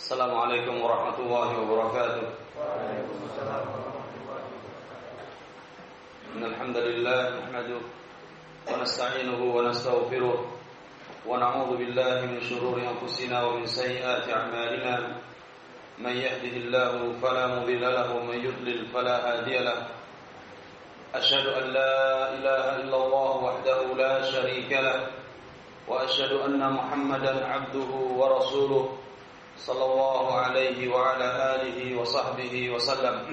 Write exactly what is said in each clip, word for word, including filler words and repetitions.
Assalamualaikum warahmatullahi wabarakatuh. Waalaikumsalam warahmatullahi wabarakatuh. Innal hamdalillah nahmaduhu wa nasta'inuhu wa nastaghfiruh wa na'udzu billahi min shururi anfusina wa min sayyiati a'malina. Man yahdihillahu fala mudilla lahu wa man yudlil fala hadiya lahu. Asyhadu an la ilaha illallah wahdahu la syarika lahu wa asyhadu anna Muhammadan 'abduhu wa rasuluh sallallahu alaihi wa ala alihi wa sahbihi wa sallam.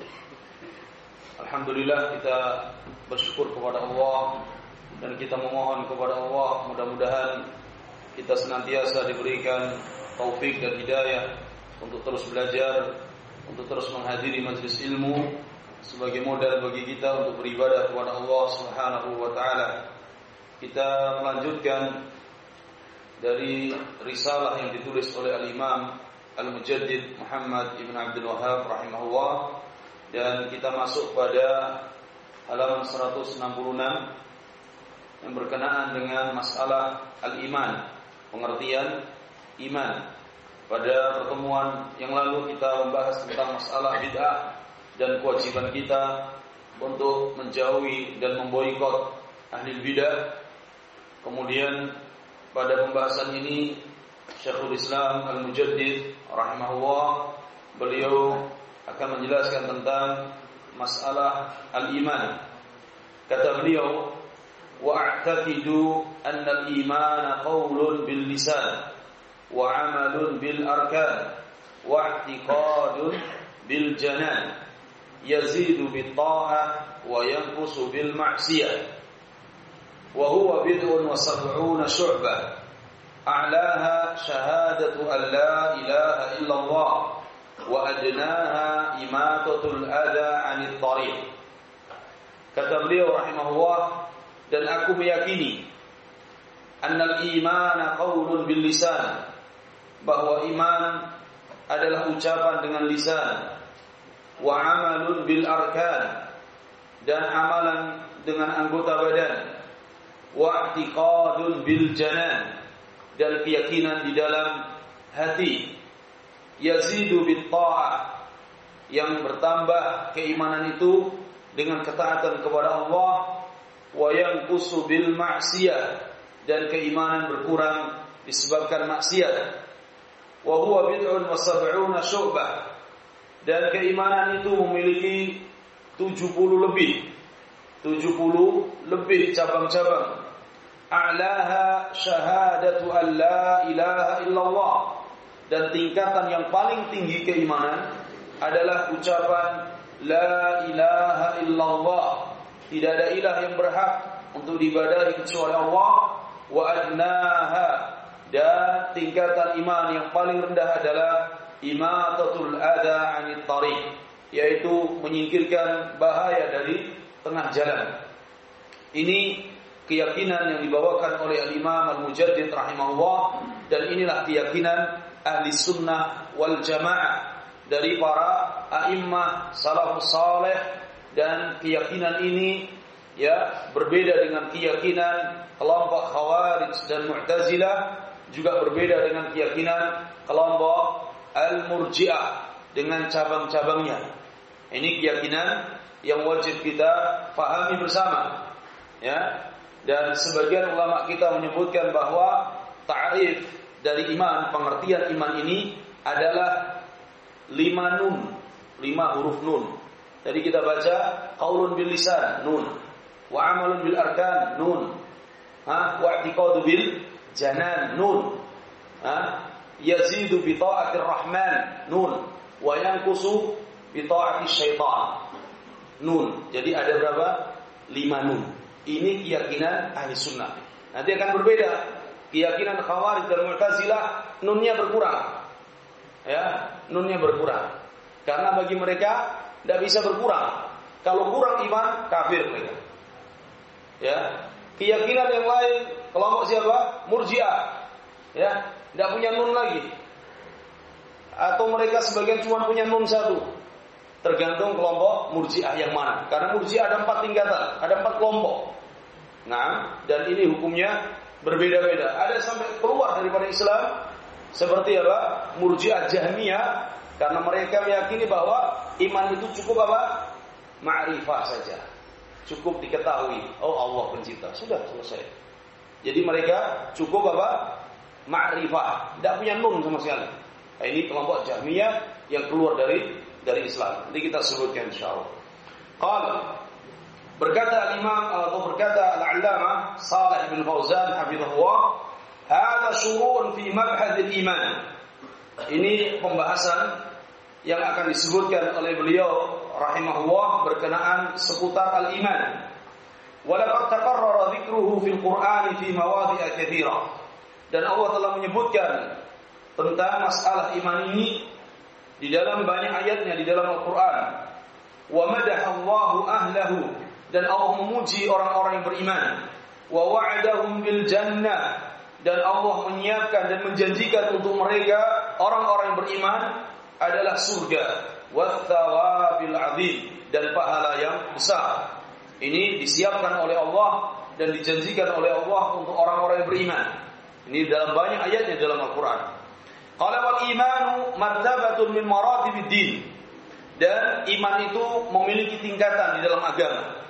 Alhamdulillah, kita bersyukur kepada Allah dan kita memohon kepada Allah mudah-mudahan kita senantiasa diberikan taufik dan hidayah untuk terus belajar, untuk terus menghadiri majelis ilmu sebagai modal bagi kita untuk beribadah kepada Allah Subhanahu wa taala. Kita melanjutkan dari risalah yang ditulis oleh Al-Imam Al-Mujaddid Muhammad Ibn Abdul Wahhab rahimahullah, dan kita masuk pada halaman seratus enam puluh enam yang berkenaan dengan masalah al-iman, pengertian iman. Pada pertemuan yang lalu kita membahas tentang masalah bid'ah dan kewajiban kita untuk menjauhi dan memboikot ahli bid'ah. Kemudian pada pembahasan ini Syekhul Islam Al-Mujaddid rahimahullah, beliau akan menjelaskan tentang masalah al-iman. Kata beliau, wa a'taqidu anna al-iman qawlun bil lisan wa 'amalun bil arkan wa i'tiqadun bil janan yazidu bit ta'ah wa yanqusu bil ma'siyah. وهو بدء وسبعون شعبة أعلاها شهادة أن لا إله إلا الله وأدناها إماتة الأذى عن الطريق. Kata beliau rahimahullah, dan aku meyakini annal iman qaulun bil lisan, bahwa iman adalah ucapan dengan lisan, wa amalun bil arkan, dan amalan dengan anggota badan, wa i'tiqadun bil janan, dan keyakinan di dalam hati, yazidu bit ta'ah, yang bertambah keimanan itu dengan ketaatan kepada Allah, wa yanqusu bil ma'siyah, dan keimanan berkurang disebabkan maksiat. Wa huwa bid'un wa sab'una syu'bah, dan keimanan itu memiliki tujuh puluh lebih tujuh puluh lebih cabang-cabang. A'laha syahadatu an la ilaha illallah, dan tingkatan yang paling tinggi keimanan adalah ucapan la ilaha illallah, tidak ada ilah yang berhak untuk diibadahi kecuali Allah. Wa adnaha, dan tingkatan iman yang paling rendah adalah imatatul adha 'anit tariq, yaitu menyingkirkan bahaya dari tengah jalan. Ini keyakinan yang dibawakan oleh Al-Imam Al-Mujaddid rahimahullah, dan inilah keyakinan ahli sunnah wal jamaah dari para a'immah salafus saleh. Dan keyakinan ini ya berbeda dengan keyakinan kelompok Khawarij dan Mu'tazilah, juga berbeda dengan keyakinan kelompok Al-Murji'ah dengan cabang-cabangnya. Ini keyakinan yang wajib kita fahami bersama, ya. Dan sebagian ulama kita menyebutkan bahwa ta'rif dari iman, pengertian iman ini adalah lima nun, lima huruf nun. Jadi kita baca qaulun bil lisan, nun, wa amalun bil arkan, nun, ha, wa i'tiqadu bil janan, nun, ha, yazidu bi ta'atir rahman, nun, wa yanqusu bi ta'ati syaitan, nun. Jadi ada berapa? Lima nun. Ini keyakinan ahli sunnah. Nanti akan berbeda. Keyakinan Khawarij dan Mu'tazilah, nunnya berkurang. Ya, nunnya berkurang. Karena bagi mereka tidak bisa berkurang. Kalau kurang iman, kafir mereka. Ya, keyakinan yang lain, kelompok siapa? Murji'ah. Ya, tidak punya nun lagi. Atau mereka sebagian cuma punya nun satu. Tergantung kelompok Murji'ah yang mana. Karena Murji'ah ada empat tingkatan, ada empat kelompok. Nah, dan ini hukumnya berbeda-beda. Ada sampai keluar daripada Islam Seperti apa? Murji'ah Jahmiyah, karena mereka meyakini bahwa iman itu cukup apa? Ma'rifah saja. Cukup diketahui, oh Allah pencipta, sudah selesai. Jadi mereka cukup apa? Ma'rifah, tidak punya nun sama sekali. Nah, ini kelompok Jahmiyah yang keluar dari dari Islam. Nanti kita sebutkan insyaallah. Qala, berkata Imam atau berkata Al-Allamah Shalih bin Fauzan hafizahullah, "Hada syurun fi mabhadz al-iman." Ini pembahasan yang akan disebutkan oleh beliau rahimahullah berkenaan seputar al-iman. Wa laqad taqarrara dzikruhu fil Qur'an fi mawadhi'a katsira. Dan Allah telah menyebutkan tentang masalah iman ini di dalam banyak ayatnya di dalam Al-Qur'an. Wa madahallahu ahlahu, dan Allah memuji orang-orang yang beriman. Wa wa'adahum bil jannah, dan Allah menyiapkan dan menjanjikan untuk mereka orang-orang yang beriman adalah surga, watthawabil azim, dan pahala yang besar. Ini disiapkan oleh Allah dan dijanjikan oleh Allah untuk orang-orang yang beriman. Ini dalam banyak ayatnya dalam Al-Qur'an. Qala wal imanu martabatun min maratibid din. Dan iman itu memiliki tingkatan di dalam agama.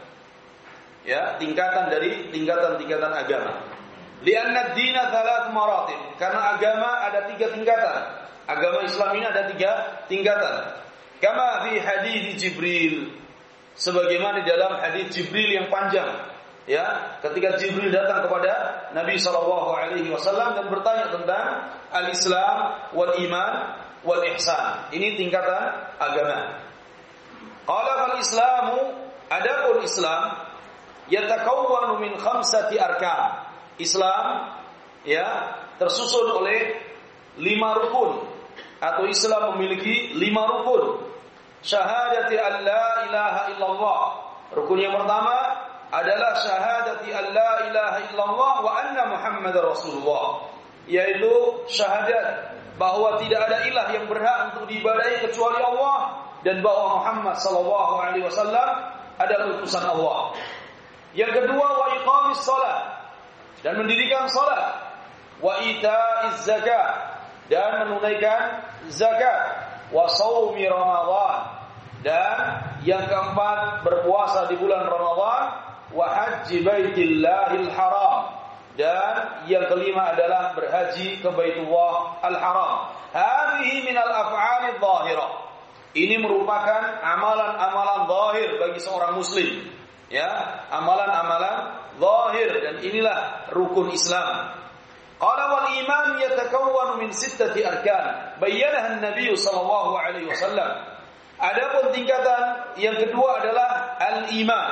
Ya, tingkatan dari tingkatan-tingkatan agama. Lianna ad-dina thalath maratib, karena agama ada tiga tingkatan. Agama Islam ini ada tiga tingkatan. Kama fi hadits Jibril, sebagaimana di dalam hadis Jibril yang panjang, ya, ketika Jibril datang kepada Nabi sallallahu alaihi wasallam dan bertanya tentang al-Islam wal iman wal ihsan. Ini tingkatan agama. Qala fal islamu, adapun Islam yatakawwanu min khamsati arkan. Islam ya tersusun oleh lima rukun, atau Islam memiliki lima rukun. Syahadati an la ilaha illallah. Rukun yang pertama adalah syahadati an la ilaha illallah wa anna Muhammadar Rasulullah, yaitu syahadat bahwa tidak ada ilah yang berhak untuk diibadahi kecuali Allah, dan bahwa Muhammad sallallahu alaihi wasallam adalah utusan Allah. Yang kedua, wa iqamis shalah, dan mendirikan salat, wa ita'iz zakat, dan menunaikan zakat, wa shaumi Ramadan, dan yang keempat berpuasa di bulan Ramadan, wa haji baitillahil haram, dan yang kelima adalah berhaji ke Baitullah al-Haram. Hadhihi minal af'alidh dhahirah. Ini merupakan amalan-amalan zahir bagi seorang muslim. Ya, amalan-amalan zahir, dan inilah rukun Islam. Qala wal iman yatakawwanu min sittati arkan, bayyanaha an-nabiy sallallahu alaihi wasallam. Adapun tingkatan yang kedua adalah al-iman,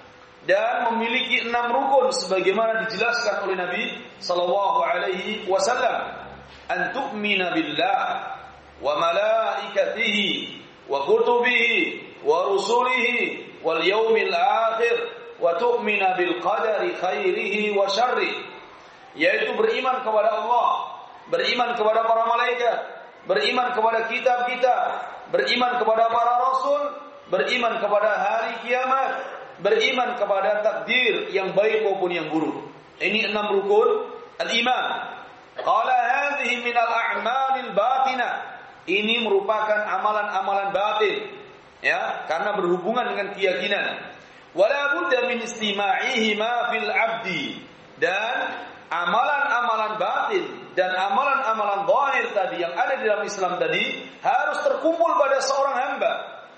dan memiliki enam rukun sebagaimana dijelaskan oleh Nabi sallallahu alaihi wasallam. An tu'mina billah wa malaikatihi wa kutubihi wa rusulihi wal yaumil akhir wa tu'mina bil qadari khairihi wa syarrihi, yaitu beriman kepada Allah, beriman kepada para malaikat, beriman kepada kitab-kitab, beriman kepada para rasul, beriman kepada hari kiamat, beriman kepada takdir yang baik maupun yang buruk. Ini enam rukun al-iman. Qala hadhihi min al-a'malil batinah. Ini merupakan amalan-amalan batin, ya, karena berhubungan dengan keyakinan. Wala budda min istima'ihi ma fil 'abdi, dan amalan-amalan batin dan amalan-amalan zahir tadi yang ada di dalam Islam tadi harus terkumpul pada seorang hamba.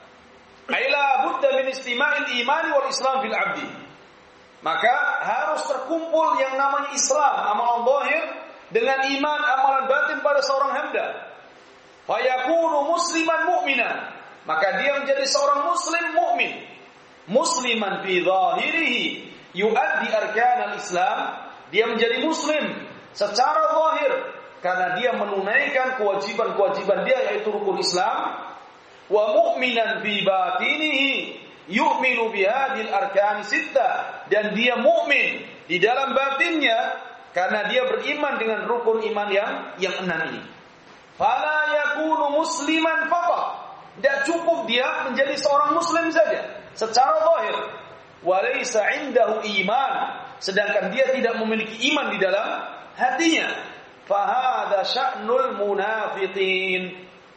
Aila budda min istima'il imani wal Islam fil 'abdi. Maka harus terkumpul yang namanya Islam, amalan zahir, dengan iman, amalan batin pada seorang hamba. Fayakunu musliman mu'minan, maka dia menjadi seorang muslim mukmin. Musliman fi zahirihi yuaddi arkanal Islam, dia menjadi muslim secara zahir karena dia menunaikan kewajiban-kewajiban dia, yaitu rukun Islam. Wa mu'minan fi batinihi yu'minu bihadhil arkan sittah, dan dia mukmin di dalam batinnya karena dia beriman dengan rukun iman yang yang enam ini. Fala yakunu musliman faqat, tidak cukup dia menjadi seorang muslim saja secara zahir. Walaysa indahu iman, sedangkan dia tidak memiliki iman di dalam hatinya. Fahada sya'nul munafiqin.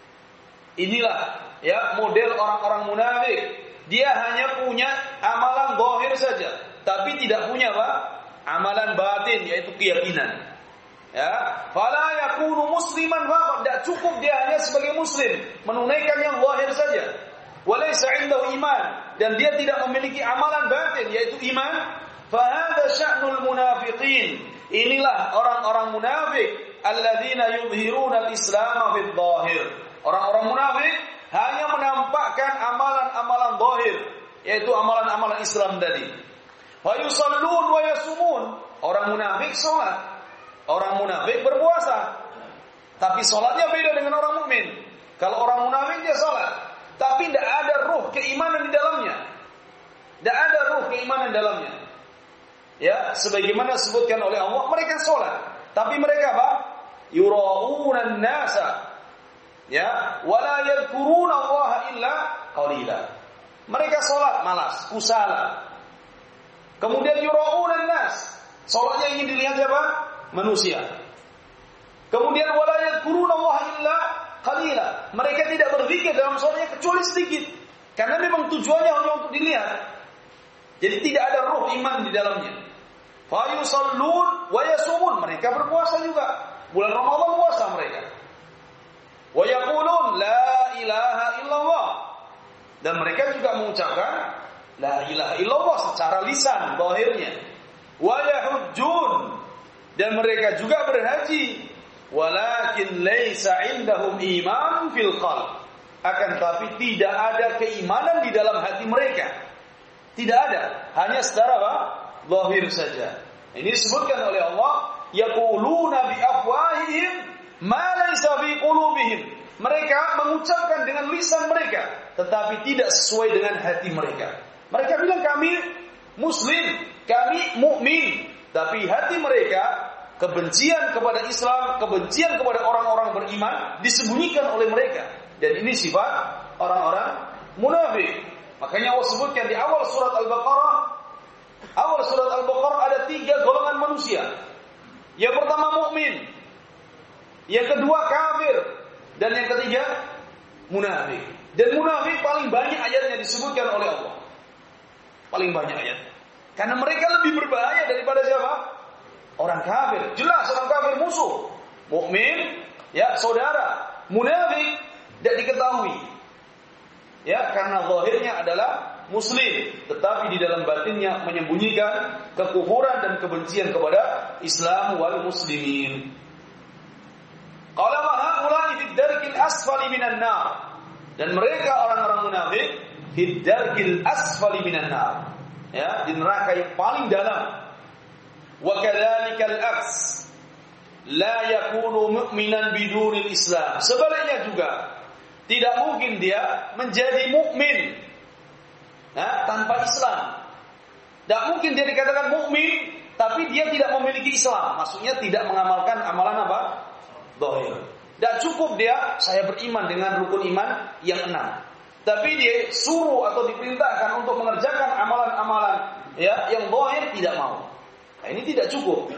Inilah ya model orang-orang munafik. Dia hanya punya amalan zahir saja, tapi tidak punya apa? Amalan batin, yaitu keyakinan. Ya, fala yakunu musliman faqat, tidak cukup dia hanya sebagai muslim, menunaikan yang zahir saja. Walaysa indahu iman, dan dia tidak memiliki amalan batin, yaitu iman. Fahada sya'nul munafiqin. Inilah orang-orang munafik, alladzina yuzhiruna al-islam fil zahir. Orang-orang munafik hanya menampakkan amalan-amalan zahir, yaitu amalan-amalan Islam tadi. Wa yusallun wa yasumun. Orang munafik salat, orang munafik berpuasa. Tapi salatnya beda dengan orang mukmin. Kalau orang munafik dia salat, tapi tidak ada ruh keimanan di dalamnya. Tidak ada ruh keimanan di dalamnya. Ya, sebagaimana disebutkan oleh Allah, mereka salat, tapi mereka apa? Yura'unan nasa. Ya, wala yadhkuruna Allah illa qalila. Mereka salat malas, kusala. Kemudian yura'unan nas. Salatnya ingin dilihat siapa? Manusia. Kemudian wala yadhkuruna Allah illa qalila. Mereka tidak berzikir dalam salatnya kecuali sedikit. Karena memang tujuannya hanya untuk dilihat. Jadi tidak ada ruh iman di dalamnya. Fa yusallun wa yasumun. Mereka berpuasa juga. Bulan Ramadan puasa mereka. Wa yaqulun la ilaha illallah. Dan mereka juga mengucapkan la ilaha illallah secara lisan zahirnya. Wa yahujjun. Dan mereka juga berhaji. Walakin laisa indahum iman fil qalb. Akan tapi tidak ada keimanan di dalam hati mereka. Tidak ada, hanya secara apa? Zahir saja. Ini disebutkan oleh Allah, yaquluna bi afwahihim ma laysa fi qulubihim. Mereka mengucapkan dengan lisan mereka, tetapi tidak sesuai dengan hati mereka. Mereka bilang kami muslim, kami mukmin, tapi hati mereka kebencian kepada Islam, kebencian kepada orang-orang beriman disembunyikan oleh mereka. Dan ini sifat orang-orang munafik. Makanya Allah sebutkan di awal surat Al-Baqarah, awal surat Al-Baqarah ada tiga golongan manusia. Yang pertama mukmin, yang kedua kafir, dan yang ketiga munafik. Dan munafik paling banyak ayatnya disebutkan oleh Allah. Paling banyak ayat. Karena mereka lebih berbahaya daripada siapa? Orang kafir. Jelas orang kafir musuh. Mukmin ya saudara. Munafik tidak diketahui. Ya, karena zahirnya adalah muslim, tetapi di dalam batinnya menyembunyikan kekufuran dan kebencian kepada Islam wal muslimin. Qala wa haula'i fid darkil asfali minan nar. Dan mereka orang-orang munafik fid darkil asfali minan nar. Ya, di neraka yang paling dalam. Wa kadzalikal aks. La yakunu mu'minan bidunil Islam. Sebaliknya juga tidak mungkin dia menjadi mukmin nah, tanpa Islam. Tidak mungkin dia dikatakan mukmin tapi dia tidak memiliki Islam. Maksudnya tidak mengamalkan amalan apa? Zahir. Tidak cukup dia saya beriman dengan rukun iman yang enam. Tapi dia suruh atau diperintahkan untuk mengerjakan amalan-amalan ya yang zahir tidak mau. Nah, ini tidak cukup.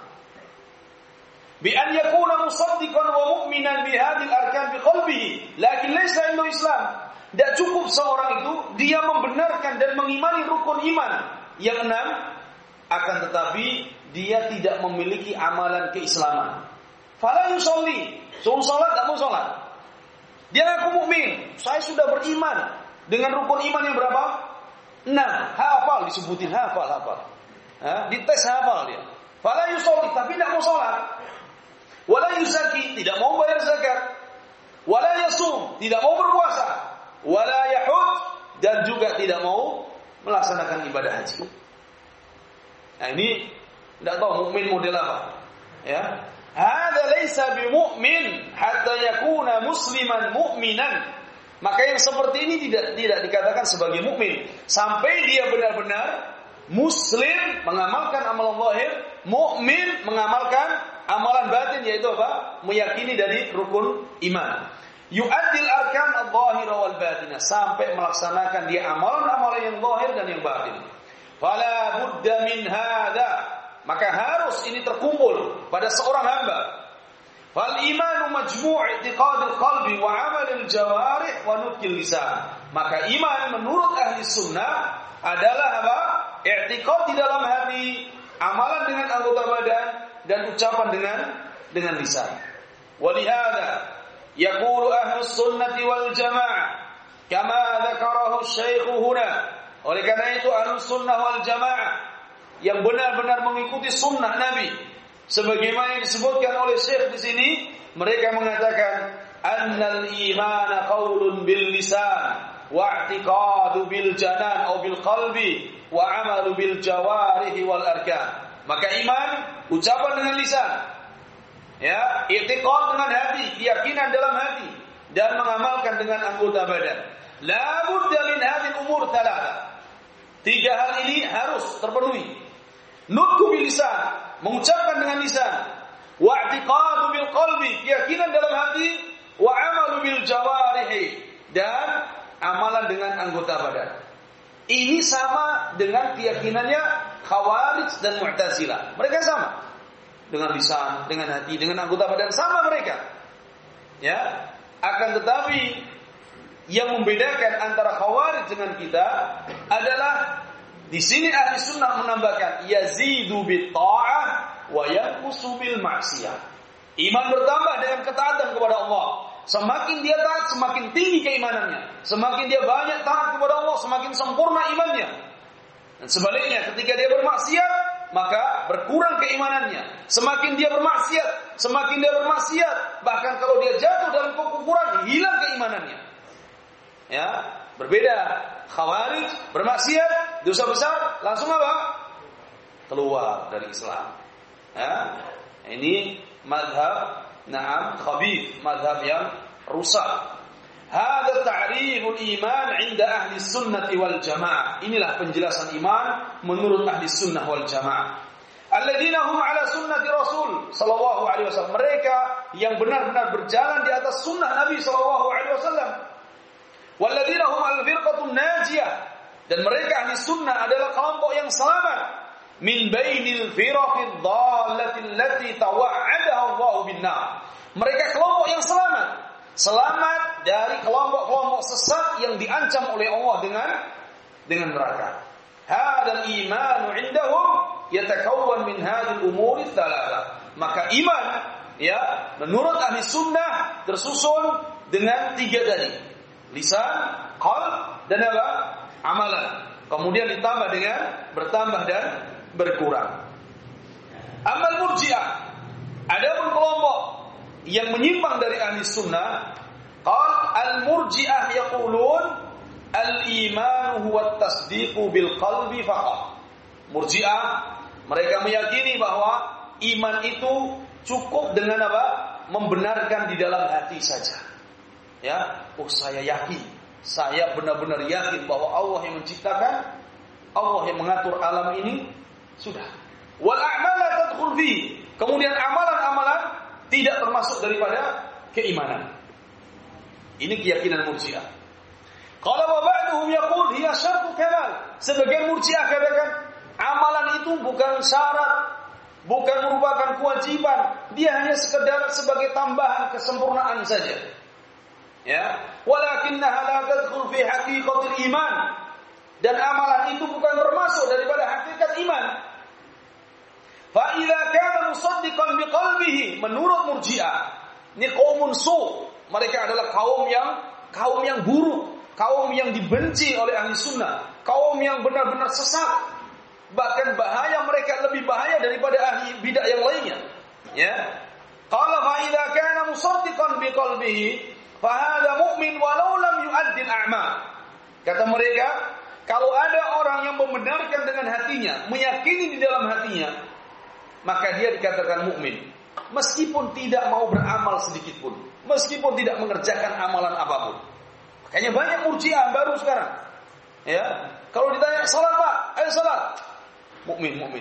Bi an yakuna musaddiqan wa mu'minan bi hadhil arkan bi qalbihi lakin laysa indahu Islam. Tidak cukup seorang itu dia membenarkan dan mengimani rukun iman yang enam, akan tetapi dia tidak memiliki amalan keislaman. Fala yusalli, suruh salat tak mau salat. Dia ngaku mukmin, saya sudah beriman dengan rukun iman yang berapa? enam. Hafal disebutin hafal hafal. Ha? Dites hafal dia. Fala yusalli tapi tidak mau salat. Wala yuzaki, tidak mau bayar zakat. Wala yasum, tidak mau berpuasa. Wala yahud, dan juga tidak mau melaksanakan ibadah haji. Nah ini tidak tahu mukmin model apa. Ya, hadza laisa bimumin hatta yakuna musliman mu'minan. Maka yang seperti ini tidak tidak dikatakan sebagai mukmin sampai dia benar-benar muslim mengamalkan amalan zahir, mukmin mengamalkan amalan batin, yaitu apa? Meyakini dari rukun iman. Yu'addil arkan al-zahira wal batinah, sampai melaksanakan dia amalan-amalan yang zahir dan yang batin. Fala budda min hadza, maka harus ini terkumpul pada seorang hamba. Fal imanu majmu' i'tiqadil qalbi wa 'amalil jawarih wa nutqil lisan. Maka iman menurut ahli sunnah adalah apa? I'tiqad di dalam hati, amalan dengan anggota badan dan ucapan dengan dengan lisan. Walihada yaqulu ahlus sunnati wal jamaah kama dzakarahu asy-syaikh huna. Oleh karena itu ahlus sunnah wal jamaah yang benar-benar mengikuti sunnah Nabi sebagaimana yang disebutkan oleh Syekh di sini, mereka mengatakan annal imana qaulun bil lisan wa i'tiqadu bil janan atau bil qalbi wa amalu bil jawarihi wal arkan. Maka iman ucapan dengan lisan, ya, i'tiqad dengan hati, keyakinan dalam hati, dan mengamalkan dengan anggota badan. La budda min hadhihi umur thalatha. Tiga hal ini harus terpenuhi. Nutqu bil lisan, mengucapkan dengan lisan, wa i'tiqadu bil qalbi, keyakinan dalam hati, wa amalu bil jawarihi, dan amalan dengan anggota badan. Ini sama dengan keyakinannya Khawarij dan Mu'tazilah. Mereka sama. Dengan lisan, dengan hati, dengan anggota badan sama mereka. Ya, akan tetapi yang membedakan antara Khawarij dengan kita adalah di sini ahli sunnah menambahkan yazidu bit ta'ah wa yanqusu bil ma'siyah. Iman bertambah dengan ketaatan kepada Allah. Semakin dia taat, semakin tinggi keimanannya. Semakin dia banyak taat kepada Allah, semakin sempurna imannya. Dan sebaliknya, ketika dia bermaksiat, maka berkurang keimanannya. Semakin dia bermaksiat, semakin dia bermaksiat, bahkan kalau dia jatuh dalam kekufuran, hilang keimanannya. Ya, berbeda. Khawarij bermaksiat, dosa besar, langsung apa? Keluar dari Islam. Ya, ini madhab na'am khabith, madhab yang rusak. Hada ta'riful iman 'inda ahli sunnati wal jamaah. Inilah penjelasan iman menurut ahli sunnah wal jamaah. Alladzina hum 'ala sunnati Rasul sallallahu alaihi wasallam. Mereka yang benar-benar berjalan di atas sunnah Nabi sallallahu alaihi wasallam. Walladzina hum al-firqatun najiyah. Dan mereka ahli sunnah adalah kelompok yang selamat min bainil firaqid dhallati allati tawa'adaha Allahu bin-nar. Mereka kelompok yang selamat. Selamat dari kelompok-kelompok sesat yang diancam oleh Allah dengan dengan neraka. Hadzal imanu 'indahum yatakawwan min hadhil umuri tsalatsa. Maka iman, ya, menurut ahli sunnah tersusun dengan tiga tadi. Lisan, qalb, dan apa? Amalan. Kemudian ditambah dengan bertambah dan berkurang. Amal Murji'ah, adapun kelompok yang menyimpang dari ahli sunnah, qal al-murji'ah yaqulun al-iman huwa at-tasdiqu bil qalbi faqat. Murji'ah mereka meyakini bahwa iman itu cukup dengan apa? Membenarkan di dalam hati saja. Ya, oh saya yakin, saya benar-benar yakin bahwa Allah yang menciptakan, Allah yang mengatur alam ini, sudah. Wal a'mal la tadkhul fi. Kemudian amalan-amalan tidak termasuk daripada keimanan. Ini keyakinan Murji'ah. Qala wa ba'duhum yaqul hiya syartu kamal. Sebagian Murji'ah katakan amalan itu bukan syarat, bukan merupakan kewajiban, dia hanya sekedar sebagai tambahan kesempurnaan saja. Ya, walakinnaha la tadkhul fi haqiqatil iman. Dan amalan itu bukan termasuk daripada hakikat iman. Fa idza kana musaddiqan biqalbihi, menurut Murji'ah, ini qaumun su', mereka adalah kaum yang kaum yang buruk, kaum yang dibenci oleh ahli sunnah, kaum yang benar-benar sesat. Bahkan bahaya mereka lebih bahaya daripada ahli bidah yang lainnya. Ya. Qala fa idza kana musaddiqan biqalbihi fa hadha mu'min walau lam yu'addi al-a'mal. Kata mereka, kalau ada orang yang membenarkan dengan hatinya, meyakini di dalam hatinya, maka dia dikatakan mukmin, meskipun tidak mau beramal sedikit pun, meskipun tidak mengerjakan amalan apapun. Makanya banyak Murji'ah baru sekarang. Ya, kalau ditanya salat Pak, ayo salat, mukmin mukmin.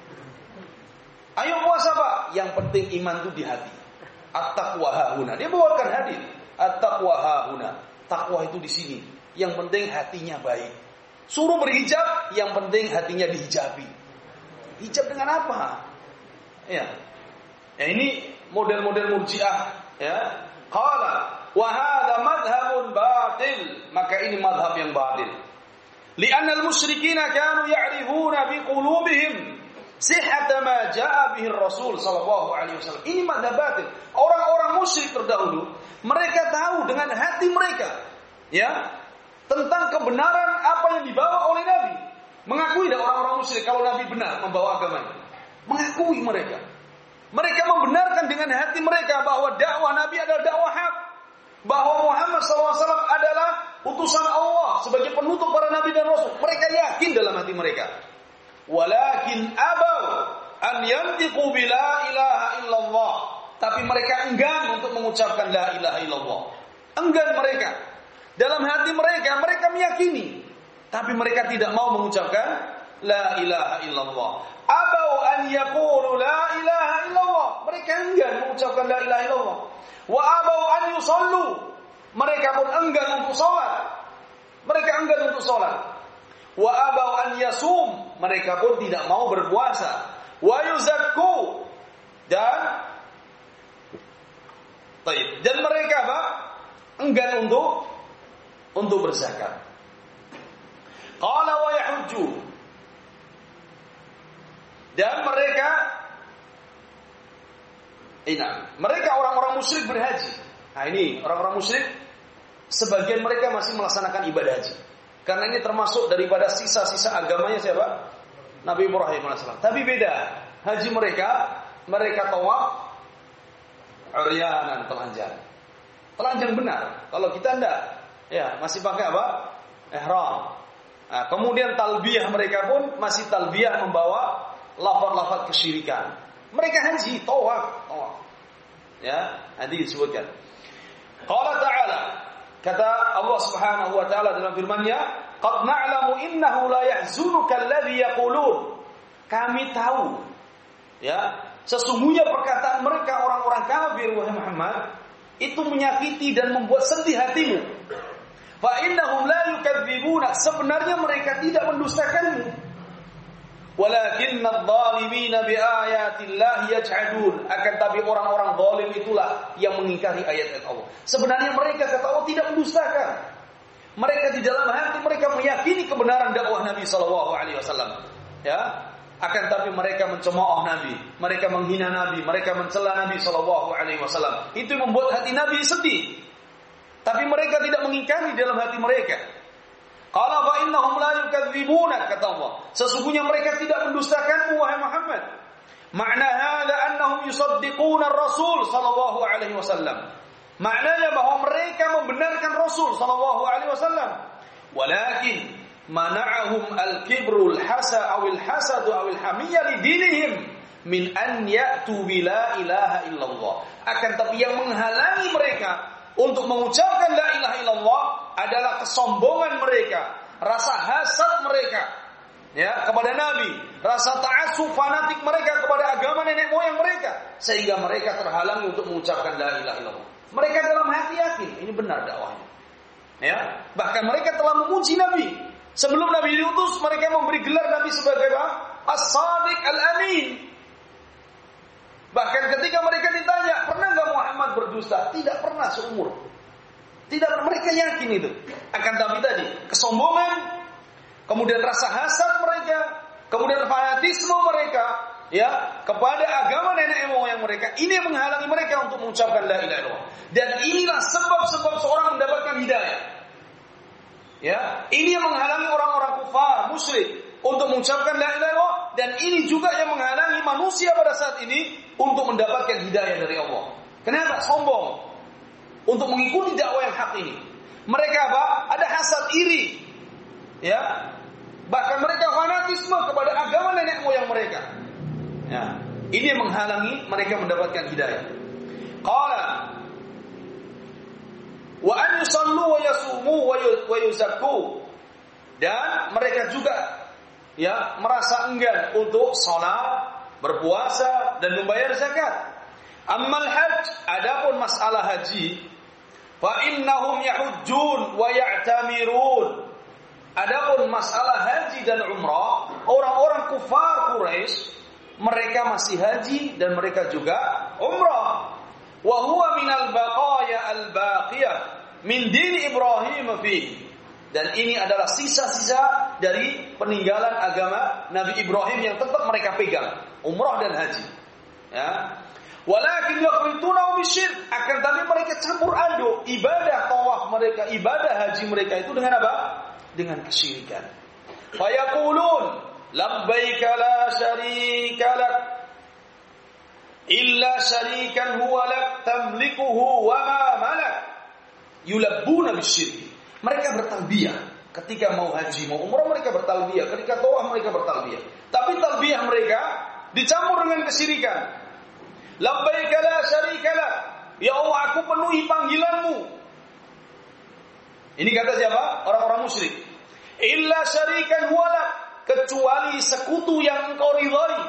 Ayo puasa Pak, yang penting iman itu di hati. At-taqwa hahuna. Dia bawakan hadis. At-taqwa hahuna. Takwa itu di sini. Yang penting hatinya baik. Suruh berhijab, yang penting hatinya dihijabi. Hijab dengan apa? Ya. Ya ini model-model Murji'ah, ya. Qala wa hadha madhhabun batil, maka ini madhab yang batil. Li'anna al-musyrikin kanu ya'rifuna bi qulubihim sihhata ma jaa'a bihi Rasul sallallahu alaihi wasallam. Ini madhab batil. Orang-orang musyrik terdahulu, mereka tahu dengan hati mereka, ya, tentang kebenaran apa yang dibawa oleh Nabi. Mengakui dah orang-orang musyrik kalau Nabi benar membawa agamanya. Mengakui mereka. Mereka membenarkan dengan hati mereka bahwa dakwah Nabi adalah dakwah hak. Bahwa Muhammad sallallahu alaihi wasallam adalah utusan Allah sebagai penutup para nabi dan rasul. Mereka yakin dalam hati mereka. Walakin abaw an yantiqu bila ilaha illallah. Tapi mereka enggan untuk mengucapkan la ilaha illallah. Enggan mereka. Dalam hati mereka, mereka meyakini. Tapi mereka tidak mau mengucapkan la ilaha illallah. Abaw an yaqulu la ilaha illallah. Mereka enggan mengucapkan la ilaha illallah. Wa abau an yusallu, mereka pun enggan untuk salat. Mereka enggan untuk salat. Wa abau an yasum, mereka pun tidak mau berpuasa. Wa yuzakku, dan baik, dan mereka apa? Enggan untuk untuk berzakat. Qala wa yahujju, dan mereka Ina, mereka orang-orang musyrik berhaji. Nah ini orang-orang musyrik, sebagian mereka masih melaksanakan ibadah haji. Karena ini termasuk daripada sisa-sisa agamanya siapa? Nabi Ibrahim alaihissalam. Tapi beda, haji mereka, mereka tawaf uryanan, telanjang. Telanjang benar. Kalau kita enggak, ya masih pakai apa? Ihram. Nah, kemudian talbiyah mereka pun masih talbiyah membawa lafaz-lafaz kesyirikan. Mereka haji, tawaf, tawaf. Ya, nanti disebutkan. Qala ta'ala, kata Allah Subhanahu wa taala dalam firman-Nya, "Qad na'lamu innahu la yahzunuka alladhi yaqulun." Kami tahu, ya, sesungguhnya perkataan mereka orang-orang kafir wahai Muhammad itu menyakiti dan membuat sedih hatimu. Fa innahum la yukadzibuna, sebenarnya mereka tidak mendustakanmu. Walakinna adh-dhalimina biayatillahi yaj'adun, akan tapi orang-orang zalim itulah yang mengingkari ayat-ayat Allah. Sebenarnya mereka kata Allah tidak mendustakan. Mereka di dalam hati mereka meyakini kebenaran dakwah Nabi sallallahu alaihi wasallam. Ya, akan tapi mereka mencemooh Nabi, mereka menghina Nabi, mereka mencela Nabi sallallahu alaihi wasallam. Itu yang membuat hati Nabi sedih. Tapi mereka tidak mengingkari dalam hati mereka. Qala fa innahum la yukadzibuna, kata Allah, sesungguhnya mereka tidak mendustakanmu wahai Muhammad. Makna hadza annahum yusaddiquna ar-rasul sallallahu alaihi wasallam. Maknanya bahwa mereka membenarkan Rasul sallallahu alaihi wasallam. Walakin mana'ahum al-kibru al-hasa aw al-hasad aw al-hamiyya li dinihim min an ya'tu bi la ilaha illallah. Akan tapi yang menghalangi mereka untuk mengucapkan la ilaha illallah adalah kesombongan mereka, rasa hasad mereka, ya, kepada Nabi, rasa ta'assub fanatik mereka kepada agama nenek moyang mereka, sehingga mereka terhalangi untuk mengucapkan la ilaha illallah. Mereka dalam hati yakin ini benar dakwahnya, ya, bahkan mereka telah memuji Nabi. Sebelum Nabi diutus, mereka memberi gelar Nabi sebagai As-Sadiq Al-Amin. Bahkan ketika mereka ditanya, pernah enggak Muhammad berdusta? Tidak pernah seumur. Tidak, mereka yakin itu. Akan tapi tadi, kesombongan, kemudian rasa hasad mereka, kemudian fanatisme mereka, ya, kepada agama nenek moyang mereka, ini yang menghalangi mereka untuk mengucapkan la ilaha illallah. Dan inilah sebab-sebab seorang mendapatkan hidayah. Ya, ini yang menghalangi orang-orang kufar, musyrik untuk mengucapkan la ilaha illallah, dan ini juga yang menghalangi manusia pada saat ini untuk mendapatkan hidayah dari Allah. Kenapa? Sombong untuk mengikuti dakwah yang hak ini. Mereka apa? Ada hasad, iri, ya. Bahkan mereka fanatisme kepada agama nenek moyang mereka. Ya, ini yang menghalangi mereka mendapatkan hidayah. Qala wa an yusallu wa yasumu wa yuzakku, dan mereka juga, ya, merasa enggan untuk salat, berpuasa, dan membayar zakat. Ammal hajj, adapun masalah haji, fa innahum yahujjun wa ya'tamirun. Adapun masalah haji dan umrah, orang-orang kufar Quraisy mereka masih haji dan mereka juga umrah. wa huwa minal baqaya al-baqiyah min din Ibrahim fihi. Dan ini adalah sisa-sisa dari peninggalan agama Nabi Ibrahim yang tetap mereka pegang, umrah dan haji. Ya. Walakin yaqrituna bisyirk, akan tapi mereka campur aduk ibadah tawaf mereka, ibadah haji mereka itu dengan apa? Dengan kesyirikan. Fa yaqulun labbaika la syarika lak illa syarikan huwa lak tamlikuhu wa ma malak. Yulabbuna bisyirk. Mereka bertalbiyah ketika mau haji, mau umrah mereka bertalbiyah, ketika tawaf mereka bertalbiyah. Tapi talbiyah mereka dicampur dengan kesyirikan. Labbaika la syarika lak. Ya Allah, aku penuhi panggilanmu. Ini kata siapa? Orang-orang musyrik. Illa syarikan huwa lak, kecuali sekutu yang engkau ridhai.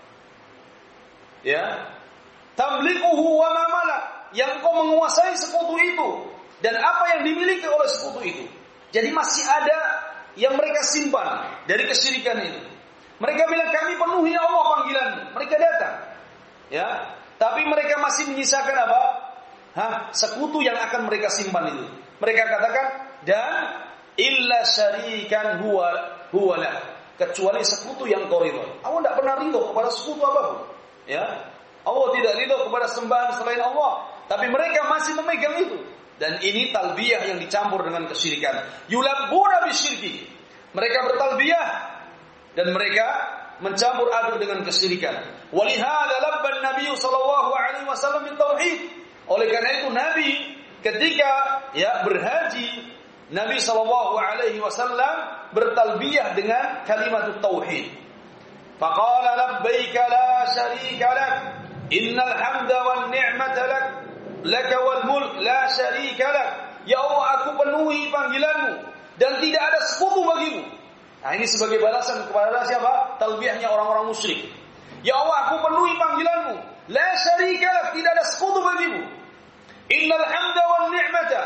Ya. Tamlikuhu wa ma malak, yang engkau menguasai sekutu itu dan apa yang dimiliki oleh sekutu itu. Jadi masih ada yang mereka simpan dari kesyirikan itu. Mereka bilang kami penuhi Allah panggilanmu. Mereka datang. Ya, tapi mereka masih menyisakan apa? Hah, sekutu yang akan mereka simpan itu. Mereka katakan dan illa syarikan huwa huwa la, kecuali sekutu yang kau ridho. Allah tidak pernah ridho kepada sekutu apapun. Ya. Allah tidak ridho kepada sembahan selain Allah, tapi mereka masih memegang itu. Dan ini talbiyah yang dicampur dengan kesyirikan. Yulabbuna bisyirki. Mereka bertalbiyah dan mereka mencampur aduk dengan kesyirikan. Walihada labban Nabi sallallahu alaihi wasallam bitauhid. Oleh karena itu Nabi ketika ya berhaji, Nabi sallallahu alaihi wasallam bertalbiyah dengan kalimat tauhid. Faqala labbaika la syarika lak, innal hamda wan ni'mata lak, laka wal mulk la syarika lak. Ya Allah, aku penuhi panggilanmu dan tidak ada sekutu bagimu. Nah, ini sebagai balasan kepada siapa? Talbiyahnya orang-orang musyrik. Ya Allah, aku penuhi panggilanmu, la syarika lak, tidak ada sekutu bagimu. Innal hamda wan ni'mata,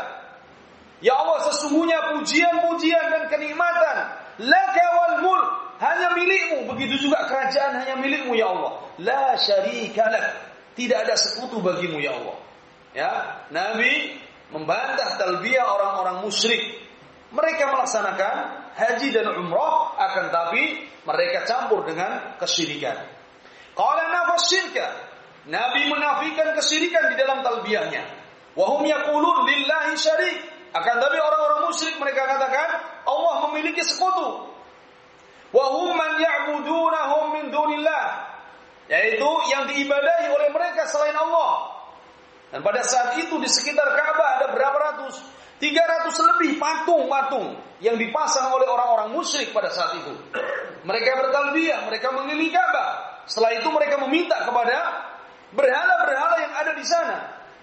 ya Allah, sesungguhnya pujian-pujian dan kenikmatan, laka wal mulk, hanya milikmu. Begitu juga kerajaan hanya milikmu ya Allah. La syarika lak, tidak ada sekutu bagimu ya Allah. Ya, Nabi membantah talbiyah orang-orang musyrik. Mereka melaksanakan haji dan umrah, akan tapi mereka campur dengan kesyirikan. Qala nafas syirka, Nabi menafikan kesyirikan di dalam talbiyahnya. Wa hum yaqulun lillahi syarik, akan tapi orang-orang musyrik mereka katakan Allah memiliki sekutu. Wa hum man ya'budunahum min dunillah, yaitu yang diibadahi oleh mereka selain Allah. Dan pada saat itu di sekitar Ka'bah ada berapa ratus? tiga ratus lebih patung-patung yang dipasang oleh orang-orang musyrik pada saat itu. Mereka bertalbiyah, mereka mengelilingi Ka'bah. Setelah itu mereka meminta kepada berhala-berhala yang ada di sana.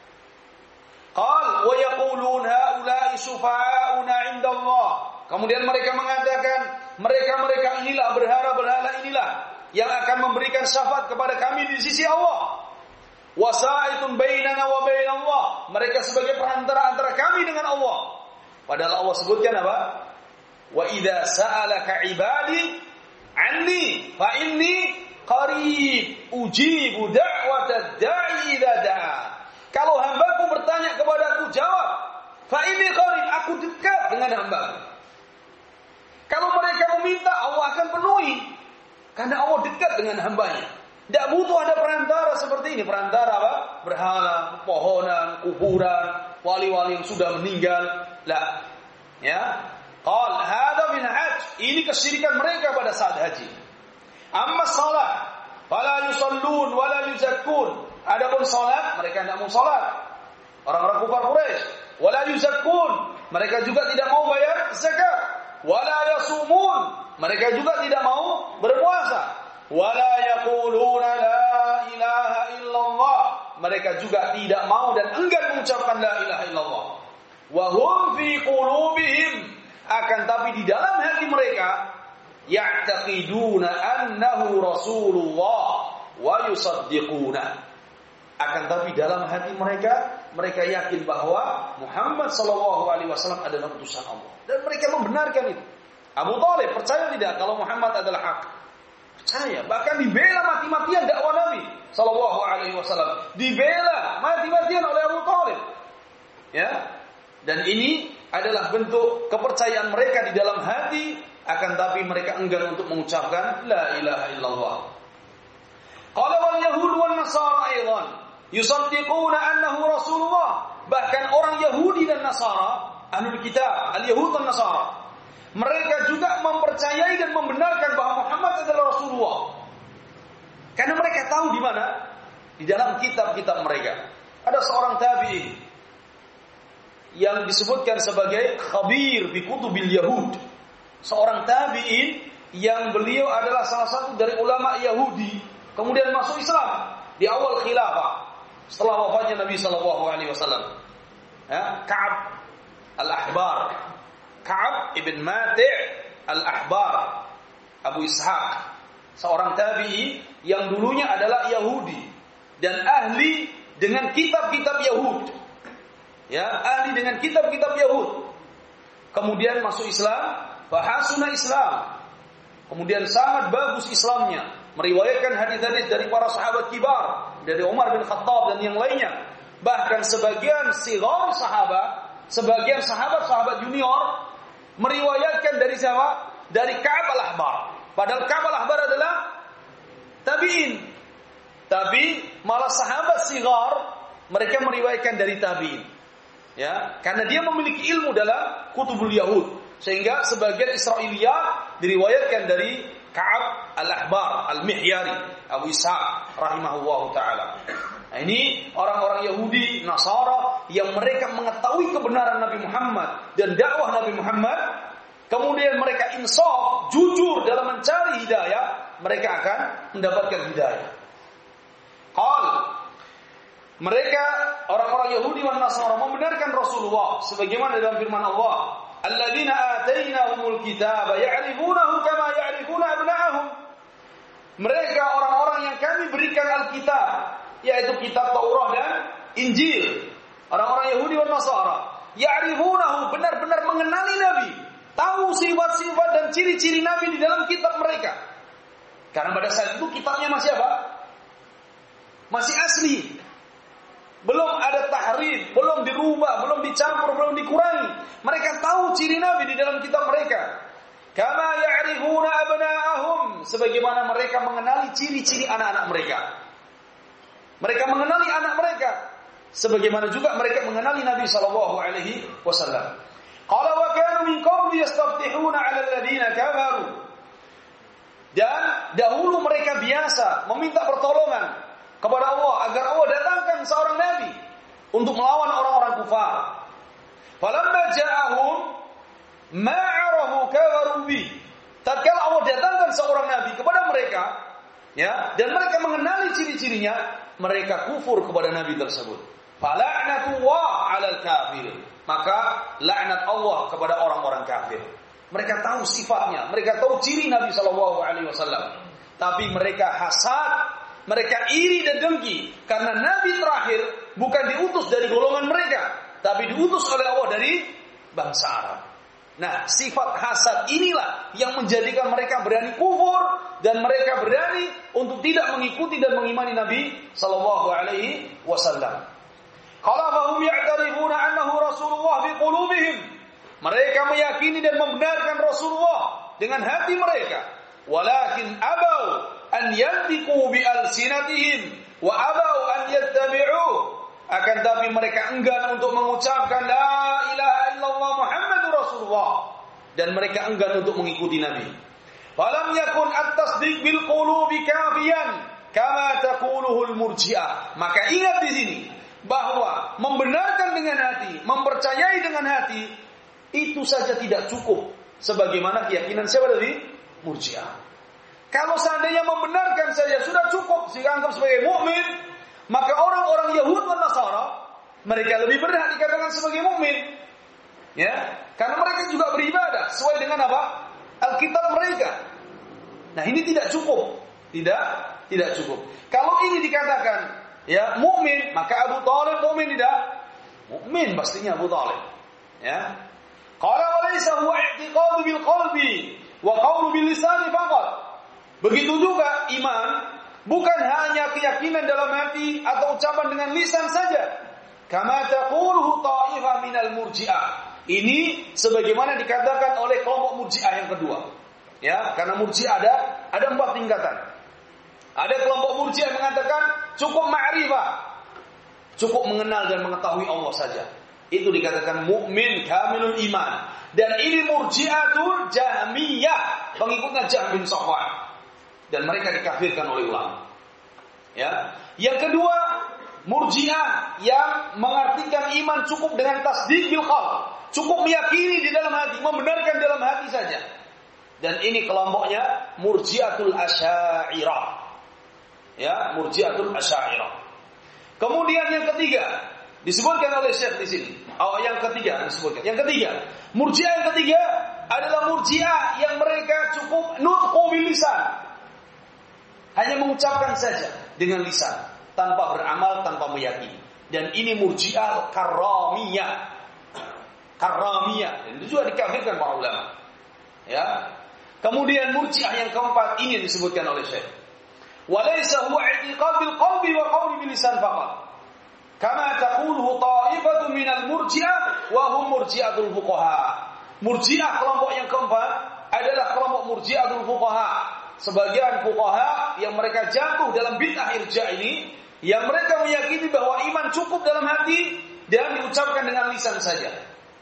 Qal wa yaqulun haula'i syufa'auna 'inda Allah. Kemudian mereka mengatakan, mereka-mereka inilah berhala-berhala inilah yang akan memberikan syafaat kepada kami di sisi Allah. Wasa'itun bainana wa bain Allah, mereka sebagai perantara antara kami dengan Allah. Padahal Allah sebutkan apa? Wa idza sa'alaka 'ibadi 'anni fa inni qarib ujibu da'watad da'i idza da'a. Kalau hambaku bertanya kepadaku, jawab, fa inni qarib, aku dekat dengan hambaku. Kalau mereka meminta, Allah akan penuhi, karena Allah dekat dengan hambanya. Tidak butuh ada perantara seperti ini. Perantara apa? Berhala, pohonan, kuburan, wali-wali yang sudah meninggal. La. Ya. Qal hadza min hajj. Ini kesyirikan mereka pada saat haji. Amma shalah, fala yusallun wala yuzakkun. Adapun salat, mereka tidak mau salat. Orang-orang kufar Quraisy, wala yuzakkun, mereka juga tidak mau bayar zakat. Wala yasumun, mereka juga tidak mau berpuasa. Wala yaquluna la ilaha illallah, mereka juga tidak mau dan enggan mengucapkan la ilaha illallah. Wa hum fi qulubihim, akan tapi di dalam hati mereka ya'taqiduna annahu rasulullah wa yusaddiquna, akan tapi dalam hati mereka mereka yakin bahwa Muhammad sallallahu alaihi wasallam adalah utusan Allah dan mereka membenarkan itu. Abu Thalib percaya tidak kalau Muhammad adalah hak? Percaya, bahkan dibela mati-matian dakwah Nabi sallallahu alaihi wasallam. Dibela mati-matian oleh Abu Thalib. Ya. Dan ini adalah bentuk kepercayaan mereka di dalam hati, akan tapi mereka enggan untuk mengucapkan la ilaha illallah. Qala wal yahud wan nasara aidan yusaddiquna annahu rasulullah. Bahkan orang Yahudi dan Nasara, ahlul kitab, al-Yahud dan Nasara, mereka juga mempercayai dan membenarkan bahwa Muhammad adalah Rasulullah. Karena mereka tahu di mana? Di dalam kitab-kitab mereka. Ada seorang tabi'in yang disebutkan sebagai khabir bi kutubil Yahud. Seorang tabi'in yang beliau adalah salah satu dari ulama Yahudi, kemudian masuk Islam di awal khilafah setelah wafatnya Nabi sallallahu alaihi wasallam. Ya, Ka'ab al-Ahbar. Ka'ab ibn Mati' al-Ahbar, Abu Ishaq, seorang tabi'i yang dulunya adalah Yahudi dan ahli dengan kitab-kitab Yahud. Ya, ahli dengan kitab-kitab Yahud. Kemudian masuk Islam, bahasuna Islam. Kemudian sangat bagus Islamnya, meriwayatkan hadis-hadis dari para sahabat kibar, dari Umar bin Khattab dan yang lainnya. Bahkan sebagian sighar sahabat, sebagian sahabat-sahabat junior meriwayatkan dari siapa? Dari Ka'ab al-Ahbar. Padahal Ka'ab al-Ahbar adalah tabi'in. Tapi malah sahabat sighar mereka meriwayatkan dari tabi'in. Ya, karena dia memiliki ilmu dalam kutubul Yahud. Sehingga sebagian Israiliyah diriwayatkan dari Ka'ab al-Ahbar al-Mihyari, Abu Ishaq rahimahullahu taala. Nah, ini orang-orang Yahudi, Nasara yang mereka mengetahui kebenaran Nabi Muhammad dan dakwah Nabi Muhammad, kemudian mereka insaf, jujur dalam mencari hidayah, mereka akan mendapatkan hidayah. Qal, mereka orang-orang Yahudi dan Nasara membenarkan Rasulullah sebagaimana dalam firman Allah, alladzina atainahumul kitaba ya'rifunahu kama ya'rifuna abna'ahum. Mereka orang-orang yang kami berikan Alkitab, yaitu kitab Taurat dan Injil. Orang-orang Yahudi dan Nasara ya'rifunahu, benar-benar mengenali Nabi, tahu sifat-sifat dan ciri-ciri Nabi di dalam kitab mereka. Karena pada saat itu kitabnya masih apa? Masih asli. Belum ada tahrif, belum dirubah, belum dicampur, belum dikurangi. Mereka tahu ciri Nabi di dalam kitab mereka. Kama ya'rifuna abna'ahum, sebagaimana mereka mengenali ciri-ciri anak-anak mereka. Mereka mengenali anak mereka sebagaimana juga mereka mengenali Nabi sallallahu alaihi wasallam. Qala wa kanu min qabli yastaftihuna 'ala alladziina kafaru. Dan dahulu mereka biasa meminta pertolongan kepada Allah agar Allah datangkan seorang nabi untuk melawan orang-orang kufar. Falamma ja'ahum ma 'arafu kafaru bi. Tatkala Allah datangkan seorang nabi kepada mereka, ya, dan mereka mengenali ciri-cirinya, mereka kufur kepada nabi tersebut. Fala'natullah 'alal kafir. Maka laknat Allah kepada orang-orang kafir. Mereka tahu sifatnya, mereka tahu ciri Nabi sallallahu alaihi wasallam, tapi mereka hasad, mereka iri dan dengki karena nabi terakhir bukan diutus dari golongan mereka, tapi diutus oleh Allah dari bangsa Arab. Nah, sifat hasad inilah yang menjadikan mereka berani kufur dan mereka berani untuk tidak mengikuti dan mengimani Nabi sallallahu alaihi wasallam. Qala fahum ya'tarifuna annahu Rasulullah fi qulubihim. Mereka meyakini dan membenarkan Rasulullah dengan hati mereka. Walakin abau an yantiqu bi alsinatihim wa abau an yattabi'u. Akan tapi mereka enggan untuk mengucapkan la ilaha illallah Muhammadur Rasulullah, dan mereka enggan untuk mengikuti Nabi. Falam yakun at-tasdiq bil qulubi kafiyan kama taquluhul murji'ah. Maka ingat di sini bahwa membenarkan dengan hati, mempercayai dengan hati itu saja tidak cukup sebagaimana keyakinan siapa tadi? Murji'ah. Kalau seandainya membenarkan saja sudah cukup dianggap sebagai mukmin, maka orang-orang Yahud dan Nasara mereka lebih berhak dikatakan sebagai mukmin. Ya, karena mereka juga beribadah sesuai dengan apa? Alkitab mereka. Nah, ini tidak cukup. Tidak, tidak cukup. Kalau ini dikatakan ya mukmin, maka Abu Thalib mukmin tidak? Mukmin pastinya Abu Thalib. Ya. Qala wa laysa huwa i'tiqadu bil qalbi wa qawlu bil lisani faqat. Begitu juga iman bukan hanya keyakinan dalam hati atau ucapan dengan lisan saja. Kama taquluhu ta'ifah minal murji'ah. Ini sebagaimana dikatakan oleh kelompok murji'ah yang kedua. Ya, karena murji'ah ada ada empat tingkatan. Ada kelompok murji'ah yang mengatakan cukup ma'rifah, cukup mengenal dan mengetahui Allah saja. Itu dikatakan mukmin kamilul iman. Dan ini murji'atul jahmiyah, pengikutnya Jahm bin Safwan. Dan mereka dikafirkan oleh ulama. Ya. Yang kedua, murji'ah yang mengartikan iman cukup dengan tasdiq bil qalb, cukup meyakini di dalam hati, membenarkan dalam hati saja. Dan ini kelompoknya murji'atul asy'ariyah. Ya, murji'atul asy'ariyah. Kemudian yang ketiga disebutkan oleh Syekh di sini. Oh, yang ketiga disebutkan. Yang ketiga, murji'ah yang ketiga adalah murji'ah yang mereka cukup nutqu bil lisan. Hanya mengucapkan saja dengan lisan, tanpa beramal, tanpa meyakini. Dan ini murji'ah karramiyah. Karramiyah. Dan itu juga dikafirkan para ulama. Ya. Kemudian murji'ah yang keempat ini disebutkan oleh Syekh. Walaysa huwa i'tiqad bil qalbi wa qawli bil lisan faqat. Kama taquluhu ta'ifatu minal murji'ah wa hum murji'atul fuqaha. Murji'ah kelompok yang keempat adalah kelompok murji'atul fuqaha. Sebagian fuqaha yang mereka jatuh dalam bid'ah irja' ini, yang mereka meyakini bahwa iman cukup dalam hati dan diucapkan dengan lisan saja.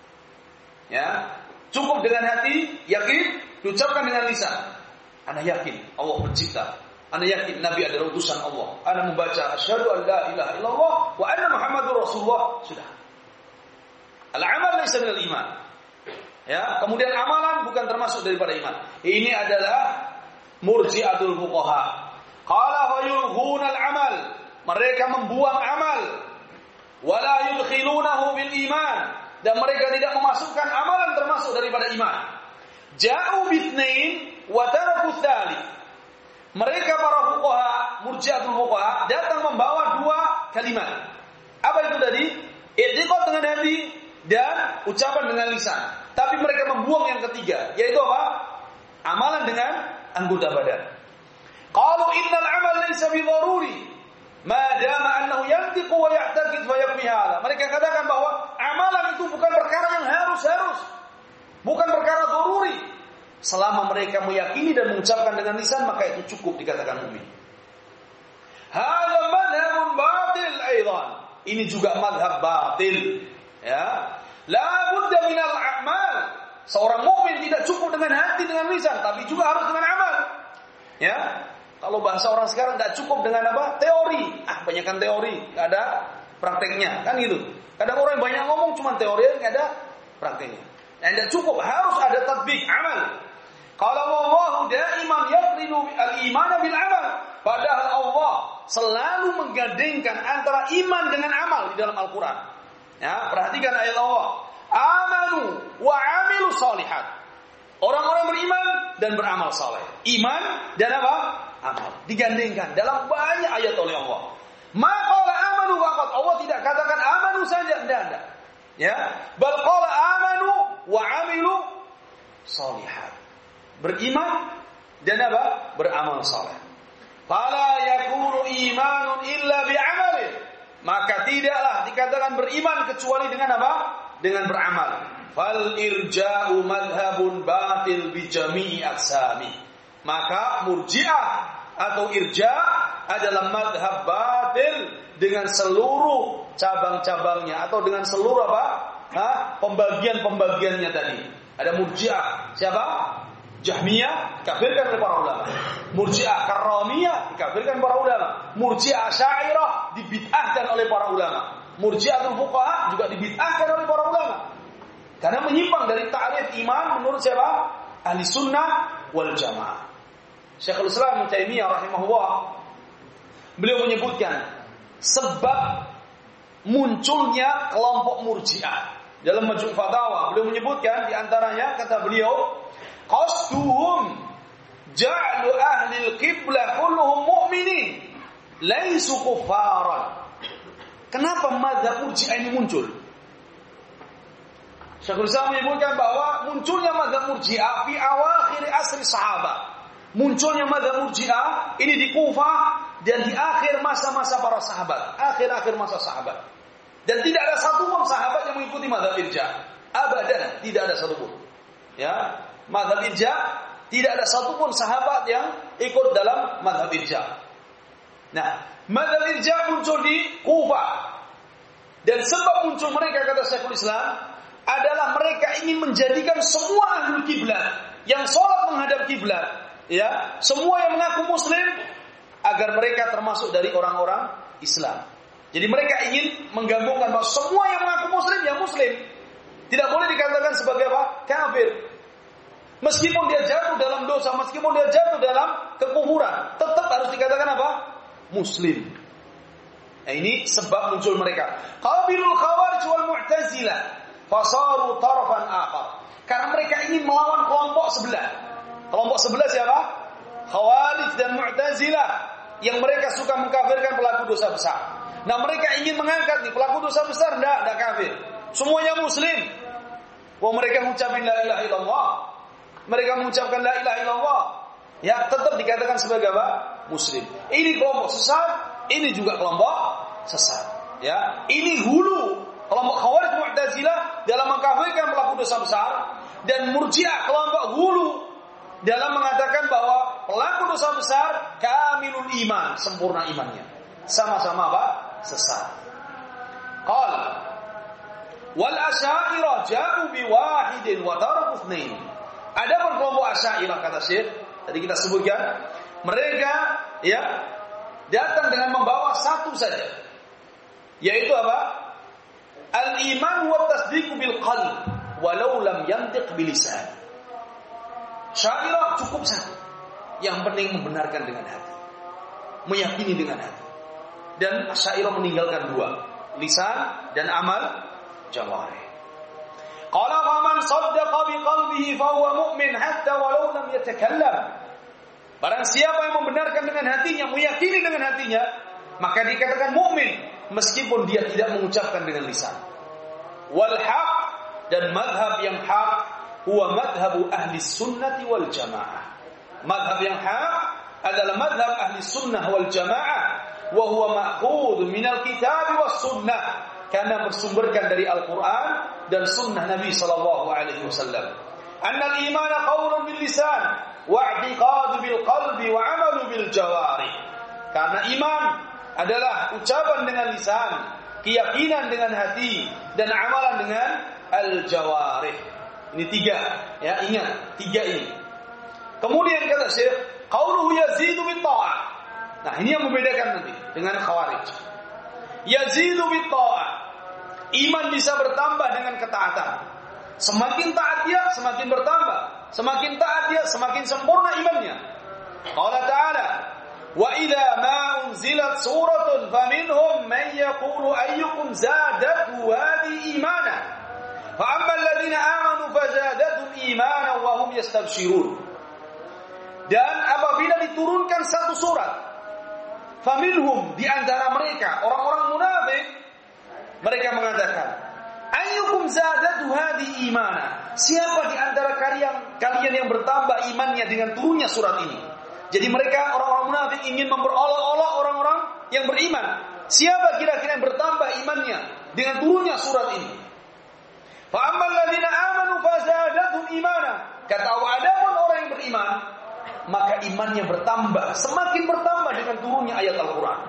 Ya, cukup dengan hati, yakin, diucapkan dengan lisan. Ana yakin Allah pencipta. Ana yakin Nabi adalah utusan Allah. Ana membaca asyhadu an la ilaha illallah wa anna Muhammadur Rasulullah. Sudah. Al-amal laysa minal iman. Ya, kemudian amalan bukan termasuk daripada iman. Ini adalah murji'atul fuqaha. Qala wa yulghuna al-amal. Mereka membuang amal. Wala yudkhilunahu bil iman. Dan mereka tidak memasukkan amalan termasuk daripada iman. Ja'u bitsnain wa taraku tsalits. Mereka para fuqaha, murji'atul fuqaha datang membawa dua kalimat. Apa itu tadi? I'tiqad dengan hati dan ucapan dengan lisan. Tapi mereka membuang yang ketiga, yaitu apa? Amalan dengan anggota badan. Qalu innal amal laysa bi dharuri ma dama annahu yantiqu wa ya'taqid fa yakfi hadha. Mereka katakan bahwa amalan itu bukan perkara yang harus-harus, bukan perkara dharuri. Selama mereka meyakini dan mengucapkan dengan lisan, maka itu cukup dikatakan mukmin. Hadza madhhabun batil aidan. Ini juga madhab batil. Ya. La budda minal a'mal. Seorang mukmin tidak cukup dengan hati, dengan lisan, tapi juga harus dengan amal. Ya. Kalau bahasa orang sekarang tidak cukup dengan apa? Teori. Ah, banyakkan teori, enggak ada prakteknya, kan gitu. Kadang orang banyak ngomong cuma teori, enggak ada prakteknya. Dan tidak cukup, harus ada tatbik, amal. Kalau Allah daiman yaqrinu al-iman bil amal. Padahal Allah selalu menggandengkan antara iman dengan amal di dalam Al-Qur'an. Ya, perhatikan ayat Allah. Amanu wa amilu shalihat. Orang-orang beriman dan beramal saleh. Iman dan apa? Amal. Digandengkan dalam banyak ayat oleh Allah. Ma qala amanu faqat. Allah tidak katakan amanu saja, tidak ada. Ya, bal qala amanu wa amilu shalihat. Beriman dan apa? Beramal saleh. Fala yakunu imanun illa bi'amalin. Maka tidaklah dikatakan beriman kecuali dengan apa? Dengan beramal. Fal irja'u madhabun batil bi jami'i aqsami. Maka murji'ah atau irja' adalah madhab batil dengan seluruh cabang-cabangnya atau dengan seluruh apa? Hah? Pembagian-pembagiannya tadi. Ada murji'ah. Siapa? Jahmiyah dikafirkan oleh para ulama. Murji'ah karramiyah dikafirkan para ulama. Murji'ah asy'ariyah dibid'ahkan oleh para ulama. Murji'atul fuqaha juga dibid'ahkan oleh para ulama. Karena menyimpang dari ta'rif iman menurut siapa? Ahli sunnah wal jamaah. Syekhul Islam Ibnu Taimiyah rahimahullah, beliau menyebutkan sebab munculnya kelompok Murji'ah. Dalam Majmu' Fatawa beliau menyebutkan di antaranya kata beliau, qasduhum ja'lu ahli al-qiblah kulluhum mu'minin laisu kuffaran. Kenapa mazhab Murji'ah ini muncul? Syekhul Islam menyebutkan bahwa munculnya mazhab Murji'ah fi awakhir asri sahabat, Munculnya mazhab Murji'ah ini di Kufah dan di akhir masa-masa para sahabat, akhir-akhir masa sahabat. Dan tidak ada satu pun sahabat yang mengikuti mazhab Irja'. Abadan, tidak ada satu pun. Ya, mazhab Irja' tidak ada satu pun sahabat yang ikut dalam mazhab Irja'. Nah, mazhab Irja' muncul di Kufah. Dan sebab muncul mereka, kata Syekhul Islam, adalah mereka ingin menjadikan semua ahlul kiblat yang sholat menghadap kiblat, ya, semua yang mengaku muslim, agar mereka termasuk dari orang-orang Islam. Jadi mereka ingin menggabungkan bahwa semua yang mengaku muslim, ya muslim. Tidak boleh dikatakan sebagai apa? Kafir. Meskipun dia jatuh dalam dosa, meskipun dia jatuh dalam kekufuran, tetap harus dikatakan apa? Muslim. Nah, ini sebab muncul mereka. Qabilul Khawarij wal Mu'tazilah fasaru tarafan akhar. Karena mereka ingin melawan kelompok sebelah. Kelompok sebelah siapa? Khawarij dan Mu'tazilah, yang mereka suka mengkafirkan pelaku dosa besar. Nah, mereka ingin mengangkat nih pelaku dosa besar, enggak, enggak kafir. Semuanya muslim. Wah, mereka mengucapkan la ilaha illallah. Mereka mengucapkan la ilaha illallah. Ya, tetap dikatakan sebagai apa? Muslim. Ini kelompok sesat, ini juga kelompok sesat. Ya, ini hulu kelompok Khawarij Mu'tazilah dalam mengkafirkan pelaku dosa besar, dan Murji'ah kelompok hulu dalam mengatakan bahwa pelaku dosa besar kamilul iman, sempurna imannya. Sama-sama apa? Sesat. Qal wal asy'ariyah ja'u bi wahidin wa taraku itsnain. Adapun kelompok Asy'ariyah, kata Syekh, tadi kita sebutkan, mereka ya datang dengan membawa satu saja, yaitu apa? Al-iman wa tasdiqu bil qalb walau lam yantiq bil lisan. Asy'ariyah cukup satu, yang penting membenarkan dengan hati, meyakini dengan hati. Dan Asy'ariyah meninggalkan dua, lisan dan amal jawarih. Qala faman saddaqa bi qalbihi fa huwa mu'min hatta walau lam yatakallam. Barang siapa yang membenarkan dengan hatinya, meyakini dengan hatinya, maka dikatakan mukmin meskipun dia tidak mengucapkan dengan lisan. Wal haq, dan madhab yang hak, huwa madhabu ahli sunnati wal jamaah. Madhab yang hak adalah madhab ahli sunnah wal jamaah, wa huwa ma'khudh minal kitab was sunnah, karena bersumberkan dari Al-Quran dan sunnah Nabi sallallahu alaihi wasallam. Annal iman qaulun bil lisan wa i'tiqadu bil qalbi wa 'amalu bil jawarih. Karena iman adalah ucapan dengan lisan, keyakinan dengan hati, dan amalan dengan al-jawarih. Ini tiga, ya, ingat tiga ini. Kemudian kata Syekh, qauluhu yazidu bit ta'ah. Nah, ini yang membedakan nanti dengan Khawarij. Yazidu bit ta'ah. Iman bisa bertambah dengan ketaatan. Semakin taat dia, semakin bertambah. Semakin taat dia, semakin sempurna imannya. Allah Ta'ala, wa idza ma unzilat suratun faminhum man yaqulu ayyukum zadatu hadhihi imana. Fa amma alladhina amanu fazadathum imanan wa hum yastabshirun. Dan apabila diturunkan satu surat, faminhum, di antara mereka orang-orang munafik, mereka mengatakan, ayyukum zadatu hadhihi imana. Siapa di antara kalian kalian yang bertambah imannya dengan turunnya surat ini? Jadi mereka orang-orang munafik ingin memperolok-olok orang-orang yang beriman. Siapa kira-kira yang bertambah imannya dengan turunnya surat ini? Fa ammal ladzina amanu fazadathum imana. Kata Allah, adapun orang yang beriman, maka imannya bertambah, semakin bertambah dengan turunnya ayat Al-Quran.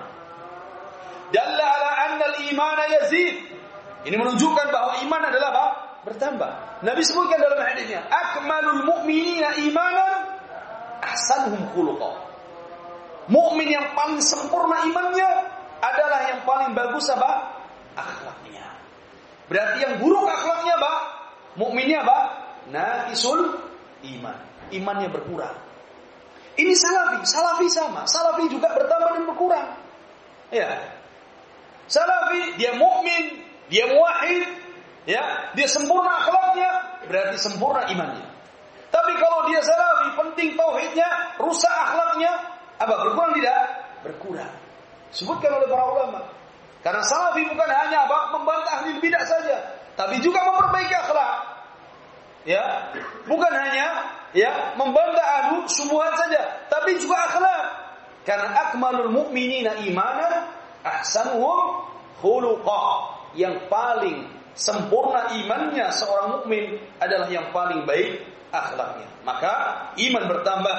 Dalla ala anna al-imana yazid. Ini menunjukkan bahwa iman adalah apa? Bertambah. Nabi sebutkan dalam hadisnya, akmalul mu'minina imanan ahsanuhum khuluqa. Mukmin yang paling sempurna imannya adalah yang paling bagus apa? Akhlaknya. Berarti yang buruk akhlaknya apa? Mukminnya apa? Naqisul iman. Imannya berkurang. Ini salafi, salafi sama. Salafi juga bertambah dan berkurang. Ya. Salafi dia mukmin, dia muwahhid, ya, dia sempurna akhlaknya, berarti sempurna imannya. Tapi kalau dia salafi, penting tauhidnya, rusak akhlaknya, apa berkurang tidak? Berkurang. Sebutkan oleh para ulama. Karena salafi bukan hanya apa membantah ahli bidah saja, tapi juga memperbaiki akhlak. Ya, bukan hanya ya membantah ahlu syubhat saja, tapi juga akhlak. Karena akmalul mu'minina imanan ahsanuhum khuluqa. Yang paling sempurna imannya seorang mukmin adalah yang paling baik akhlaknya. Maka iman bertambah.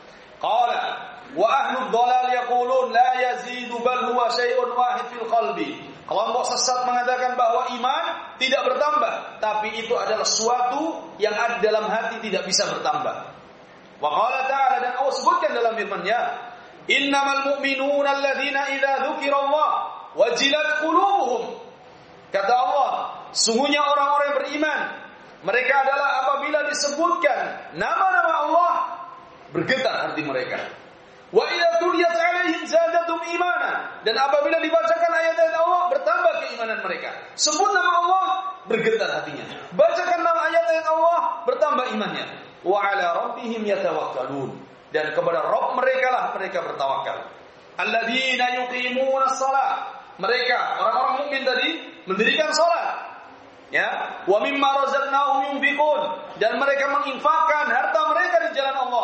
Qala wa ahlud dhalal yaqulun la yazidu bal huwa syai'un wahid fil qalbi. Kelompok sesat mengatakan bahwa iman tidak bertambah, tapi itu adalah sesuatu yang ada dalam hati tidak bisa bertambah. Wa qala ta'ala, dan Allah sebutkan dalam firman-Nya, innamal mu'minuna alladzina idza dzukirallah wajilat qulubuhum. Kata Allah, sungguhnya orang-orang yang beriman, mereka adalah apabila disebutkan nama-nama Allah, bergetar hati mereka. Wa idza tuliyat 'alaihim zadatum imana, dan apabila dibacakan ayat-ayat Allah, bertambah keimanan mereka. Sebut nama Allah, bergetar hatinya. Bacakan nama ayat-ayat Allah, bertambah imannya. Wa 'ala rabbihim yatawakkalun, dan kepada Rabb mereka lah mereka bertawakal. Alladzina yuqimuna shalah, mereka orang-orang mukmin tadi mendirikan salat. Ya, wa mimma razaqnahum yunfiqun, dan mereka menginfakkan harta mereka di jalan Allah.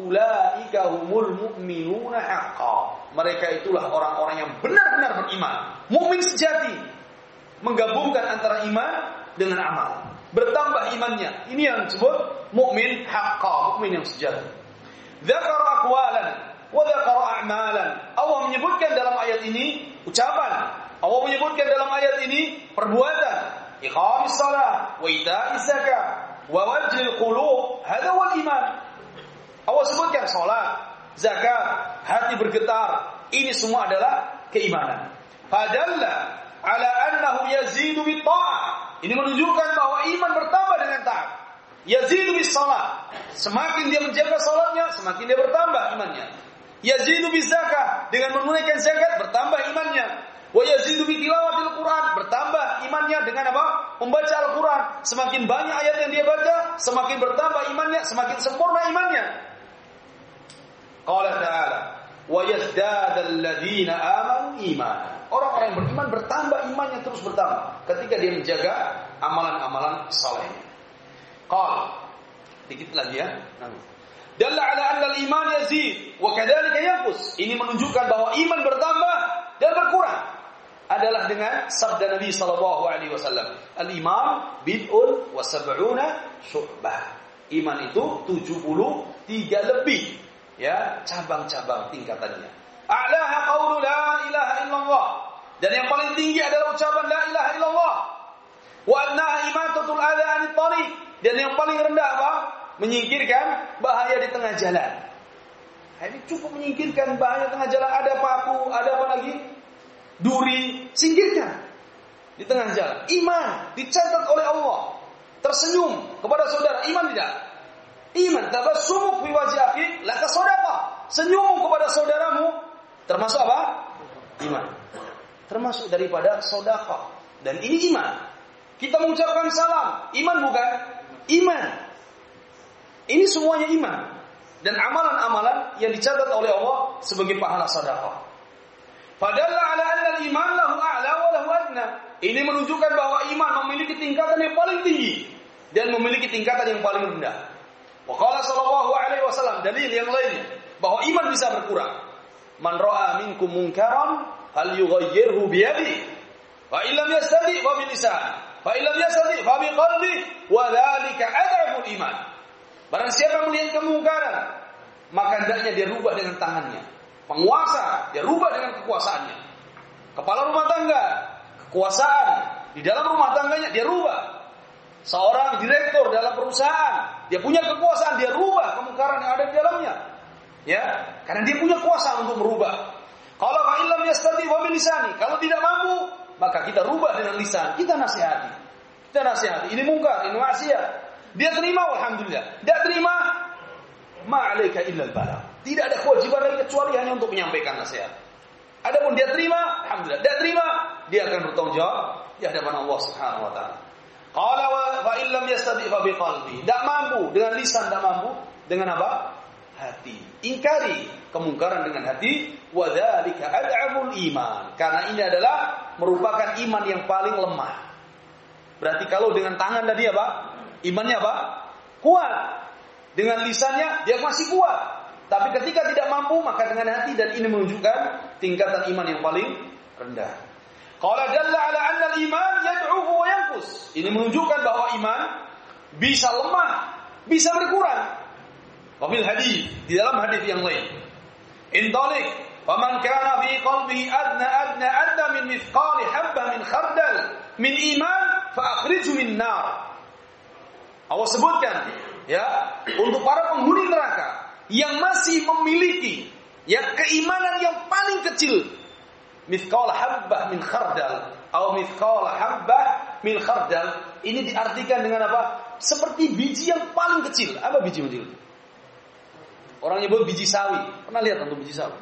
Ulaika humul mu'minuna haqqan, mereka itulah orang-orang yang benar-benar beriman, mukmin sejati, menggabungkan antara iman dengan amal, bertambah imannya. Ini yang disebut mukmin haqqan, mukmin yang sejati. Dzakara aqwalan wa dzakara a'malan. Allah menyebutkan dalam ayat ini ucapan, Allah menyebutkan dalam ayat ini perbuatan. Iqamis shalah wa ita'iz zakah wa wajhil qulub, hada wal iman. Allah sebutkan salat, zakat, hati bergetar, ini semua adalah keimanan. Fadalla ala annahu yazidu bit ta'ah, ini menunjukkan bahwa iman bertambah dengan taat. Yazidu bis salat, semakin dia menjaga salatnya, semakin dia bertambah imannya. Yazidu bis zakah, dengan menunaikan zakat bertambah imannya. Wa yazidu bi tilawatil Quran, bertambah imannya dengan apa? Membaca Al-Quran. Semakin banyak ayat yang dia baca, semakin bertambah imannya, semakin sempurna imannya. Qala ta'ala wa yazdadal ladzina amanu imanan. Orang-orang yang beriman bertambah imannya, terus bertambah ketika dia menjaga amalan-amalan salehnya. Qala, dikit lagi ya. Dalla ala anna al-iman yazid wa kadzalika yanqus. Ini menunjukkan bahwa iman bertambah dan berkurang adalah dengan sabda Nabi sallallahu alaihi wasallam, al-iman bid'un wa sab'una syu'bah. Iman itu tujuh puluh tiga lebih, ya, cabang-cabang tingkatannya. A'laha qaulu la ilaha illallah, dan yang paling tinggi adalah ucapan la ilaha illallah. Wa annaha imatatul adha 'anit tariq, dan yang paling rendah apa? Menyingkirkan bahaya di tengah jalan. Ini cukup menyingkirkan bahaya di tengah jalan. Ada paku, ada apa lagi? Duri, singkirkan di tengah jalan. Iman dicatat oleh Allah. Tersenyum kepada saudara, iman tidak? Iman, tabassumuk fi wajhi akhik laka shadaqah. Senyum kepada saudaramu termasuk apa? Iman. Termasuk daripada sedekah. Dan ini iman. Kita mengucapkan salam, iman bukan? Iman. Ini semuanya iman. Dan amalan-amalan yang dicatat oleh Allah sebagai pahala sedekah. Fadalla ala anna al-iman lahu a'la wa lahu adna. Ini menunjukkan bahwa iman memiliki tingkatan yang paling tinggi dan memiliki tingkatan yang paling rendah. Wa qala sallallahu alaihi wasallam, dalil yang lainnya bahwa iman bisa berkurang. Man ra'a minkum munkaran hal yughayyirhu bi yadihi, fa illam yastati fa bi lisanihi, fa illam yastati fa bi qalbihi, wa dzalika ad'aful iman. Barang siapa melihat kemungkaran, maka hendaknya dia rubah dengan tangannya. Penguasa, dia rubah dengan kekuasaannya. Kepala rumah tangga, kekuasaan di dalam rumah tangganya dia rubah. Seorang direktur dalam perusahaan, dia punya kekuasaan, dia rubah kemungkaran yang ada di dalamnya. Ya, karena dia punya kuasa untuk merubah. Kalau fa illam yastati wa bil lisani, kalau tidak mampu, maka kita rubah dengan lisan, kita nasihati. Kita nasihati, ini mungkar, ini maksiat. Dia terima, alhamdulillah. Tidak terima, ma'alaika illal balagh. Tidak ada kewajiban lagi kecuali hanya untuk menyampaikan nasihat. Adapun dia terima, alhamdulillah. Tidak terima, dia akan bertanggung jawab di hadapan Allah Subhanahu wa taala. Qala wa illam yastati fa biqalbi. Tidak mampu dengan lisan, tidak mampu dengan apa? Hati. Ingkari kemungkaran dengan hati. Wa dzalika ad'aful iman. Karena ini adalah merupakan iman yang paling lemah. Berarti kalau dengan tangan tadi apa? Imannya apa? Kuat. Dengan lisannya dia masih kuat. Tapi ketika tidak mampu maka dengan hati, dan ini menunjukkan tingkatan iman yang paling rendah. Qala dalla ala anna al-iman yad'ufu wa yanqus. Ini menunjukkan bahwa iman bisa lemah, bisa berkurang. Wa fil hadis, di dalam hadis yang lain. Intalik, wa man kana fi qalbihi adna adna adna min mithqali habbah min khardal min iman fa akhrijhu min nar. Allah sebutkan ya, untuk para penghuni neraka yang masih memiliki ya keimanan yang paling kecil, mithqal habbah min khardal atau mithqal habbah min khardal, ini diartikan dengan apa? Seperti biji yang paling kecil. Apa biji kecil? Orang nyebut biji sawi. Pernah lihat untuk biji sawi?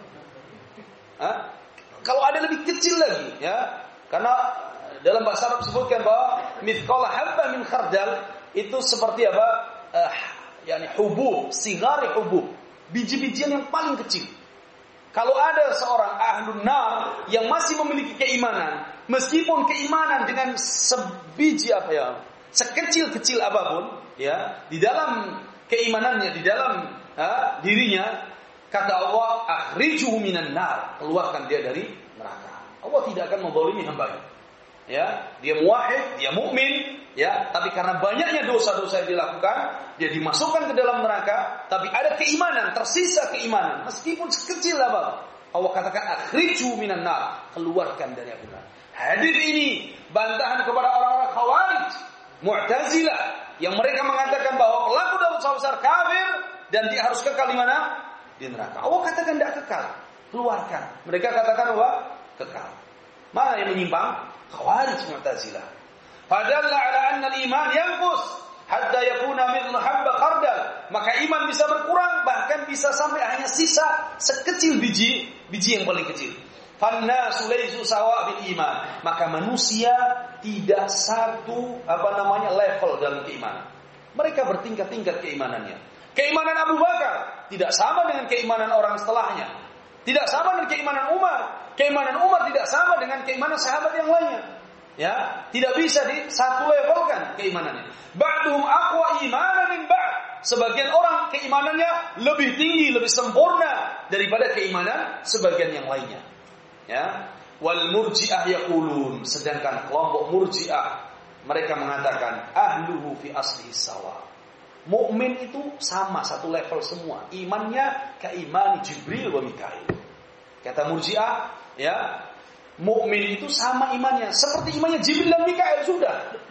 Hah? Kalau ada lebih kecil lagi ya, karena dalam bahasa Arab disebutkan bahwa mithqal habbah min khardal itu seperti apa? Uh, yakni hubub, sigari hubub, biji-bijian yang paling kecil. Kalau ada seorang ahlun nar yang masih memiliki keimanan, meskipun keimanan dengan sebiji apa ya, sekecil-kecil apapun, ya, di dalam keimanannya, di dalam ha, dirinya, kata Allah, akhrijuhu minan nar, keluarkan dia dari neraka. Allah tidak akan menzalimi hamba-Nya. Ya, dia muwahhid, dia mukmin, ya, tapi karena banyaknya dosa-dosa yang dilakukan, dia dimasukkan ke dalam neraka, tapi ada keimanan, tersisa keimanan, meskipun sekecil apa. Allah katakan akhrijuhu minan nar, keluarkan dari api neraka. Hadis ini bantahan kepada orang-orang Khawarij, Mu'tazilah, yang mereka mengatakan bahwa pelaku dosa besar kafir dan dia harus kekal di mana? Di neraka. Allah katakan tidak kekal, keluarkan. Mereka katakan bahwa kekal. Mana yang menyimpang? Khawarij, Mu'tazilah. Fadalla ala anna al-iman yanqus hatta yakuna mithla habba khardal. Maka iman bisa berkurang, bahkan bisa sampai hanya sisa sekecil biji, biji yang paling kecil. Fannasu laysu sawa bil iman. Maka manusia tidak satu apa namanya level dalam keimanan. Mereka bertingkat-tingkat keimanannya. Keimanan Abu Bakar tidak sama dengan keimanan orang setelahnya. Tidak sama dengan keimanan Umar. Keimanan Umar tidak sama dengan keimanan sahabat yang lainnya. Ya, tidak bisa di satu levelkan keimanannya. Ba'duhum aqwa imanan min ba'd. Sebagian orang keimanannya lebih tinggi, lebih sempurna daripada keimanan sebagian yang lainnya. Ya, wal murji'ah yaqulun, sedangkan kelompok murji'ah mereka mengatakan ahluhu fi aslihi sawa. Mukmin itu sama, satu level semua. Imannya kaimani Jibril wa Mikail. Kata murji'ah, ya, mukmin itu sama imannya seperti imannya Jibril dan Mikail, sudah.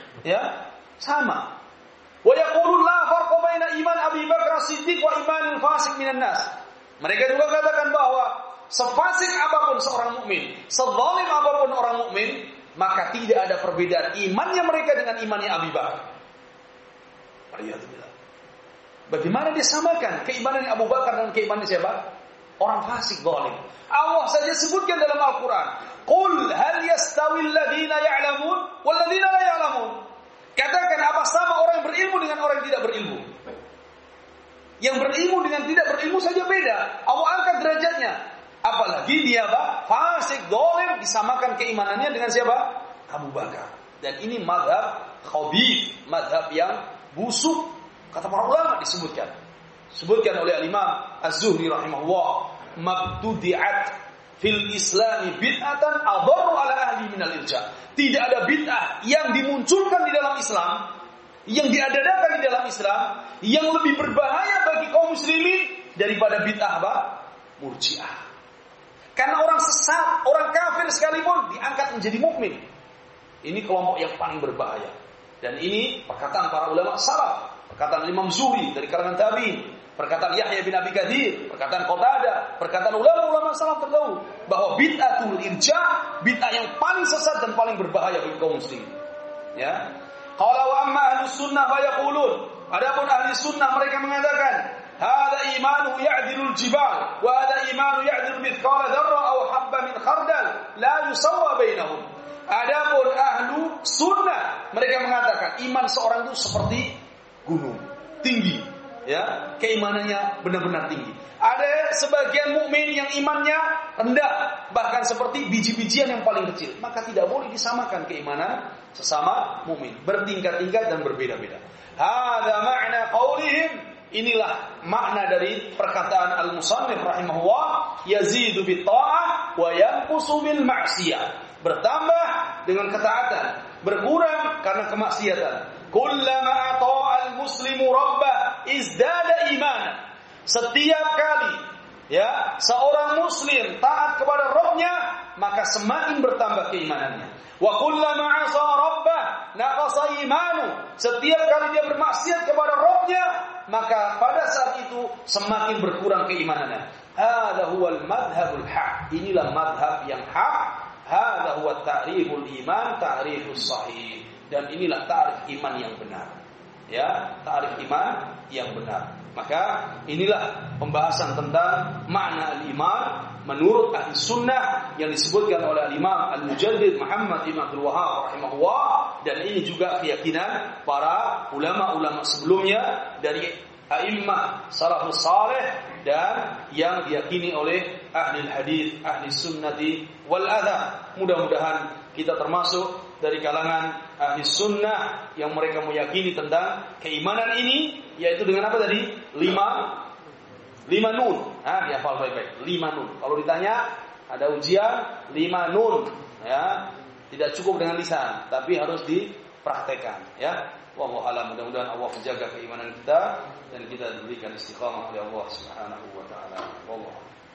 Ya, sama. Wa yaqulun la farqa baina iman Abi Bakar As-Siddiq wa imanil fasik minan nas. Mereka juga katakan bahwa sefasik apapun seorang mukmin, sezalim apapun orang mukmin, maka tidak ada perbedaan imannya mereka dengan imannya Abi Bakar. Bagaimana disamakan keimanan Abu Bakar dengan keimanan siapa? Orang fasik, zalim. Allah saja sebutkan dalam Al-Quran, Qul hal yastawil ladhina ya'lamun wal ladhina la ya'lamun. Katakan, apa sama orang yang berilmu dengan orang yang tidak berilmu? Yang berilmu dengan tidak berilmu saja beda. Allah angkat derajatnya. Apalagi dia apa? Fasik, zalim, disamakan keimanannya dengan siapa? Abu Bakar. Dan ini mazhab khabith, mazhab yang busuk. Kata para ulama disebutkan. Sebutkan oleh Imam Az-Zuhri rahimahullah, mabtudi'at fil islami bid'atan adharru ala ahli minal irja. Tidak ada bid'ah yang dimunculkan di dalam Islam, yang diadakan di dalam Islam, yang lebih berbahaya bagi kaum muslimin daripada bid'ah apa? Murji'ah. Karena orang sesat, orang kafir sekalipun diangkat menjadi mukmin. Ini kelompok yang paling berbahaya. Dan ini perkataan para ulama salaf, perkataan Imam Zuhri dari kalangan tabi'in, perkataan Yahya bin Abi Katsir, perkataan Qatadah, perkataan ulama-ulama salaf terdahulu, bahwa bid'atul irja, bid'ah yang paling sesat dan paling berbahaya bagi kaum muslimin. Ya. Qala wa amma ahlus sunnah fa yaqulun, adapun ahli sunnah mereka mengatakan, hadza imanu ya'dilul jibal wa hadza imanu ya'dilu mithqala dzarra aw habba min khardal la yusawwa bainahum. Adapun ahlu sunnah mereka mengatakan iman seorang itu seperti gunung, tinggi, ya, keimanannya benar-benar tinggi. Ada sebagian mukmin yang imannya rendah, bahkan seperti biji-bijian yang paling kecil. Maka tidak boleh disamakan keimanan sesama mukmin, bertingkat-tingkat dan berbeda-beda. Hadza ma'na qaulihim inilah makna dari perkataan al-musannif rahimahullah, yazidu bit ta'ah wa yanqusu bil ma'siyah. Bertambah dengan ketaatan, berkurang karena kemaksiatan. Kullama ata'a al-muslimu rabbah izdada imanan. Setiap kali ya seorang muslim taat kepada Rabbnya, maka semakin bertambah keimanannya. Wa kullama 'asa rabbah naqasa imanu. Setiap kali dia bermaksiat kepada Rabbnya, maka pada saat itu semakin berkurang keimanannya. Hadza huwal madhhabul haq. Inilah madhab yang hak. Hadza huwa ta'riful iman, ta'rifus sahih. Dan inilah ta'rif iman yang benar. Ya, ta'rif iman yang benar. Maka inilah pembahasan tentang makna al-iman menurut ahli sunnah yang disebutkan oleh al-imam al-mujaddid Muhammad ibn Abdul Wahhab rahimahullah, dan ini juga keyakinan para ulama-ulama sebelumnya dari a'immah salafus saleh dan yang diyakini oleh ahli hadis, ahli sunnati wal athar. Mudah-mudahan kita termasuk dari kalangan ahli sunnah yang mereka meyakini tentang keimanan ini, yaitu dengan apa tadi? Lima lima nun. Ah, dihafal baik-baik. Lima nun. Kalau ditanya ada ujian lima nun, ya. Tidak cukup dengan lisan, tapi harus dipraktekkan, ya. Wallahu a'lam. Mudah-mudahan Allah menjaga keimanan kita dan kita diberikan istiqamah oleh Allah Subhanahu wa taala. Wallahu